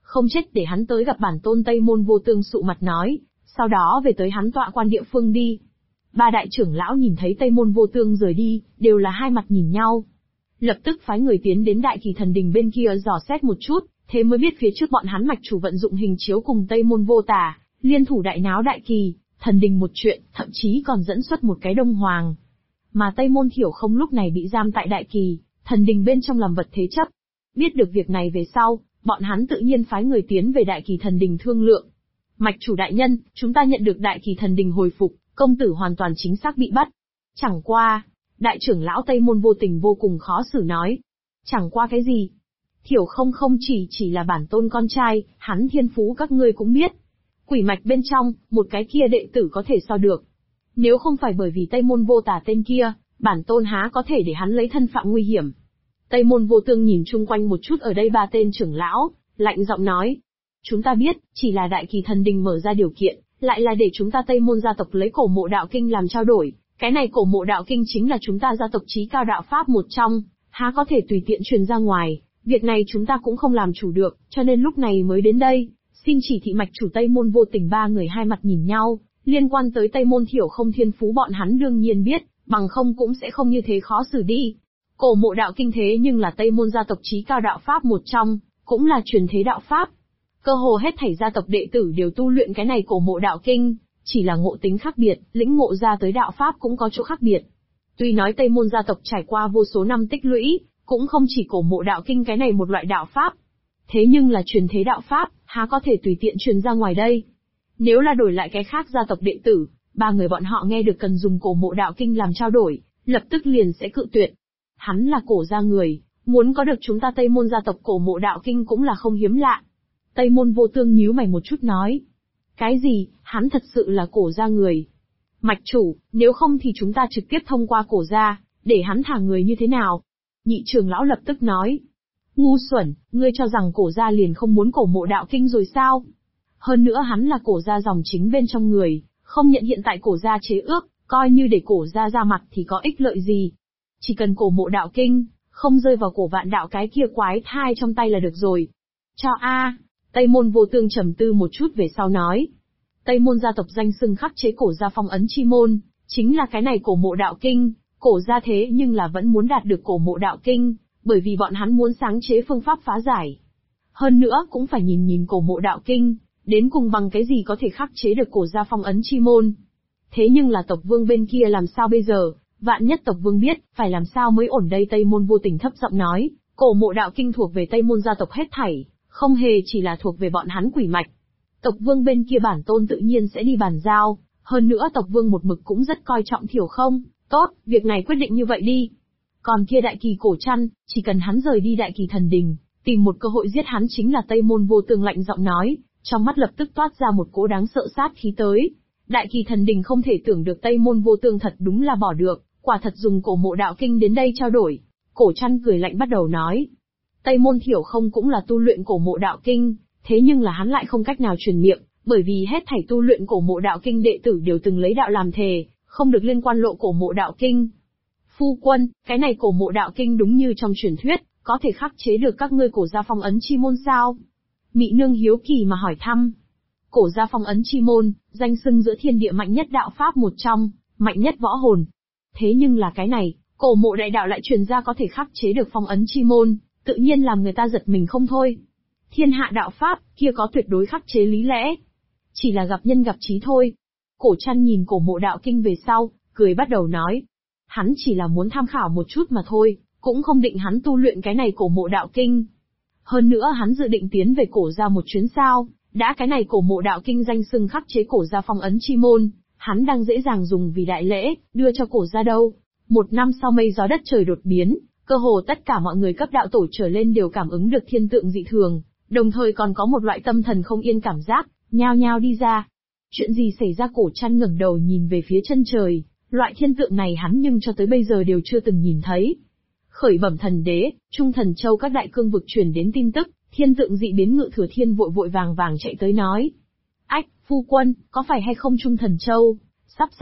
Không chết để hắn tới gặp bản tôn Tây Môn Vô Tương sụ mặt nói, sau đó về tới hắn tọa quan địa phương đi. Ba đại trưởng lão nhìn thấy Tây Môn Vô Tương rời đi, đều là hai mặt nhìn nhau. Lập tức phái người tiến đến Đại Kỳ Thần Đình bên kia dò xét một chút, thế mới biết phía trước bọn hắn mạch chủ vận dụng hình chiếu cùng Tây Môn Vô Tà, liên thủ đại náo Đại Kỳ Thần Đình một chuyện, thậm chí còn dẫn xuất một cái Đông Hoàng. Mà Tây Môn Thiểu Không lúc này bị giam tại Đại Kỳ Thần Đình bên trong làm vật thế chấp. Biết được việc này về sau, bọn hắn tự nhiên phái người tiến về Đại Kỳ Thần Đình thương lượng. Mạch chủ đại nhân, chúng ta nhận được Đại Kỳ Thần Đình hồi phục, công tử hoàn toàn chính xác bị bắt. Chẳng qua, đại trưởng lão Tây Môn Vô Tình vô cùng khó xử nói. Chẳng qua cái gì? Thiểu Không không chỉ là bản tôn con trai, hắn thiên phú các ngươi cũng biết. Quỷ mạch bên trong, một cái kia đệ tử có thể so được. Nếu không phải bởi vì Tây Môn Vô Tà tên kia, bản tôn há có thể để hắn lấy thân phạm nguy hiểm. Tây Môn Vô Tương nhìn chung quanh một chút ở đây ba tên trưởng lão, lạnh giọng nói. Chúng ta biết, chỉ là Đại Kỳ Thần Đình mở ra điều kiện, lại là để chúng ta Tây Môn gia tộc lấy Cổ Mộ Đạo Kinh làm trao đổi. Cái này Cổ Mộ Đạo Kinh chính là chúng ta gia tộc chí cao đạo pháp một trong, há có thể tùy tiện truyền ra ngoài. Việc này chúng ta cũng không làm chủ được, cho nên lúc này mới đến đây, xin chỉ thị mạch chủ Tây Môn Vô Tình. Ba người hai mặt nhìn nhau, liên quan tới Tây Môn Thiểu Không thiên phú bọn hắn đương nhiên biết, bằng không cũng sẽ không như thế khó xử đi. Cổ Mộ Đạo Kinh thế nhưng là Tây Môn gia tộc chí cao đạo pháp một trong, cũng là truyền thế đạo pháp. Cơ hồ hết thảy gia tộc đệ tử đều tu luyện cái này Cổ Mộ Đạo Kinh, chỉ là ngộ tính khác biệt, lĩnh ngộ ra tới đạo pháp cũng có chỗ khác biệt. Tuy nói Tây Môn gia tộc trải qua vô số năm tích lũy, cũng không chỉ Cổ Mộ Đạo Kinh cái này một loại đạo pháp. Thế nhưng là truyền thế đạo pháp, há có thể tùy tiện truyền ra ngoài đây. Nếu là đổi lại cái khác gia tộc đệ tử, ba người bọn họ nghe được cần dùng Cổ Mộ Đạo Kinh làm trao đổi, lập tức liền sẽ cự tuyệt. Hắn là Cổ gia người, muốn có được chúng ta Tây Môn gia tộc Cổ Mộ Đạo Kinh cũng là không hiếm lạ. Tây Môn Vô Tương nhíu mày một chút nói. Cái gì, hắn thật sự là Cổ gia người? Mạch chủ, nếu không thì chúng ta trực tiếp thông qua Cổ gia, để hắn thả người như thế nào? Nhị trưởng lão lập tức nói. Ngu xuẩn, ngươi cho rằng Cổ gia liền không muốn Cổ Mộ Đạo Kinh rồi sao? Hơn nữa hắn là Cổ gia dòng chính bên trong người, không nhận hiện tại Cổ gia chế ước, coi như để Cổ gia ra mặt thì có ích lợi gì? Chỉ cần Cổ Mộ Đạo Kinh, không rơi vào cổ Vạn Đạo cái kia quái thai trong tay là được rồi. Cho a. Tây Môn Vô Tương trầm tư một chút về sau nói. Tây Môn gia tộc danh xưng khắc chế Cổ gia phong ấn chi môn, chính là cái này Cổ Mộ Đạo Kinh. Cổ gia thế nhưng là vẫn muốn đạt được Cổ Mộ Đạo Kinh, bởi vì bọn hắn muốn sáng chế phương pháp phá giải. Hơn nữa cũng phải nhìn Cổ Mộ Đạo Kinh, đến cùng bằng cái gì có thể khắc chế được Cổ gia phong ấn chi môn. Thế nhưng là tộc vương bên kia làm sao bây giờ, vạn nhất tộc vương biết, phải làm sao mới ổn đây? Tây Môn Vô Tình thấp giọng nói, Cổ Mộ Đạo Kinh thuộc về Tây Môn gia tộc hết thảy, không hề chỉ là thuộc về bọn hắn quỷ mạch. Tộc vương bên kia bản tôn tự nhiên sẽ đi bàn giao, hơn nữa tộc vương một mực cũng rất coi trọng Thiểu Không. Tốt, việc này quyết định như vậy đi. Còn kia Đại Kỳ Cổ Trăn, chỉ cần hắn rời đi Đại Kỳ Thần Đình, tìm một cơ hội giết hắn chính là. Tây Môn Vô Tương lạnh giọng nói, trong mắt lập tức toát ra một cỗ đáng sợ sát khí tới. Đại Kỳ Thần Đình không thể tưởng được Tây Môn Vô Tương thật đúng là bỏ được, quả thật dùng Cổ Mộ Đạo Kinh đến đây trao đổi. Cổ Trăn cười lạnh bắt đầu nói. Tây Môn Thiểu Không cũng là tu luyện Cổ Mộ Đạo Kinh, thế nhưng là hắn lại không cách nào truyền miệng, bởi vì hết thảy tu luyện Cổ Mộ Đạo Kinh đệ tử đều từng lấy đạo làm thề, không được liên quan lộ Cổ Mộ Đạo Kinh. Phu quân, cái này Cổ Mộ Đạo Kinh đúng như trong truyền thuyết, có thể khắc chế được các ngươi Cổ gia phong ấn chi môn sao? Mị nương hiếu kỳ mà hỏi thăm. Cổ gia phong ấn chi môn, danh xưng giữa thiên địa mạnh nhất đạo pháp một trong, mạnh nhất võ hồn. Thế nhưng là cái này, Cổ Mộ Đại Đạo lại truyền ra có thể khắc chế được phong ấn chi môn, tự nhiên làm người ta giật mình không thôi. Thiên hạ đạo pháp, kia có tuyệt đối khắc chế lý lẽ. Chỉ là gặp nhân gặp trí thôi. Cổ Trăn nhìn Cổ Mộ Đạo Kinh về sau, cười bắt đầu nói. Hắn chỉ là muốn tham khảo một chút mà thôi, cũng không định hắn tu luyện cái này Cổ Mộ Đạo Kinh. Hơn nữa hắn dự định tiến về Cổ gia một chuyến sao, đã cái này Cổ Mộ Đạo Kinh danh xưng khắc chế Cổ gia phong ấn chi môn, hắn đang dễ dàng dùng vì đại lễ, đưa cho Cổ gia đâu. Một năm sau mây gió đất trời đột biến, cơ hồ tất cả mọi người cấp đạo tổ trở lên đều cảm ứng được thiên tượng dị thường, đồng thời còn có một loại tâm thần không yên cảm giác, nhao nhao đi ra. Chuyện gì xảy ra? Cổ Trăn ngẩng đầu nhìn về phía chân trời, loại thiên tượng này hắn nhưng cho tới bây giờ đều chưa từng nhìn thấy. Khởi bẩm thần đế, Trung Thần Châu các đại cương vực truyền đến tin tức, thiên tượng dị biến. Ngự Thừa Thiên vội vội vàng vàng chạy tới nói. Ách, phu quân, có phải hay không Trung Thần Châu sắp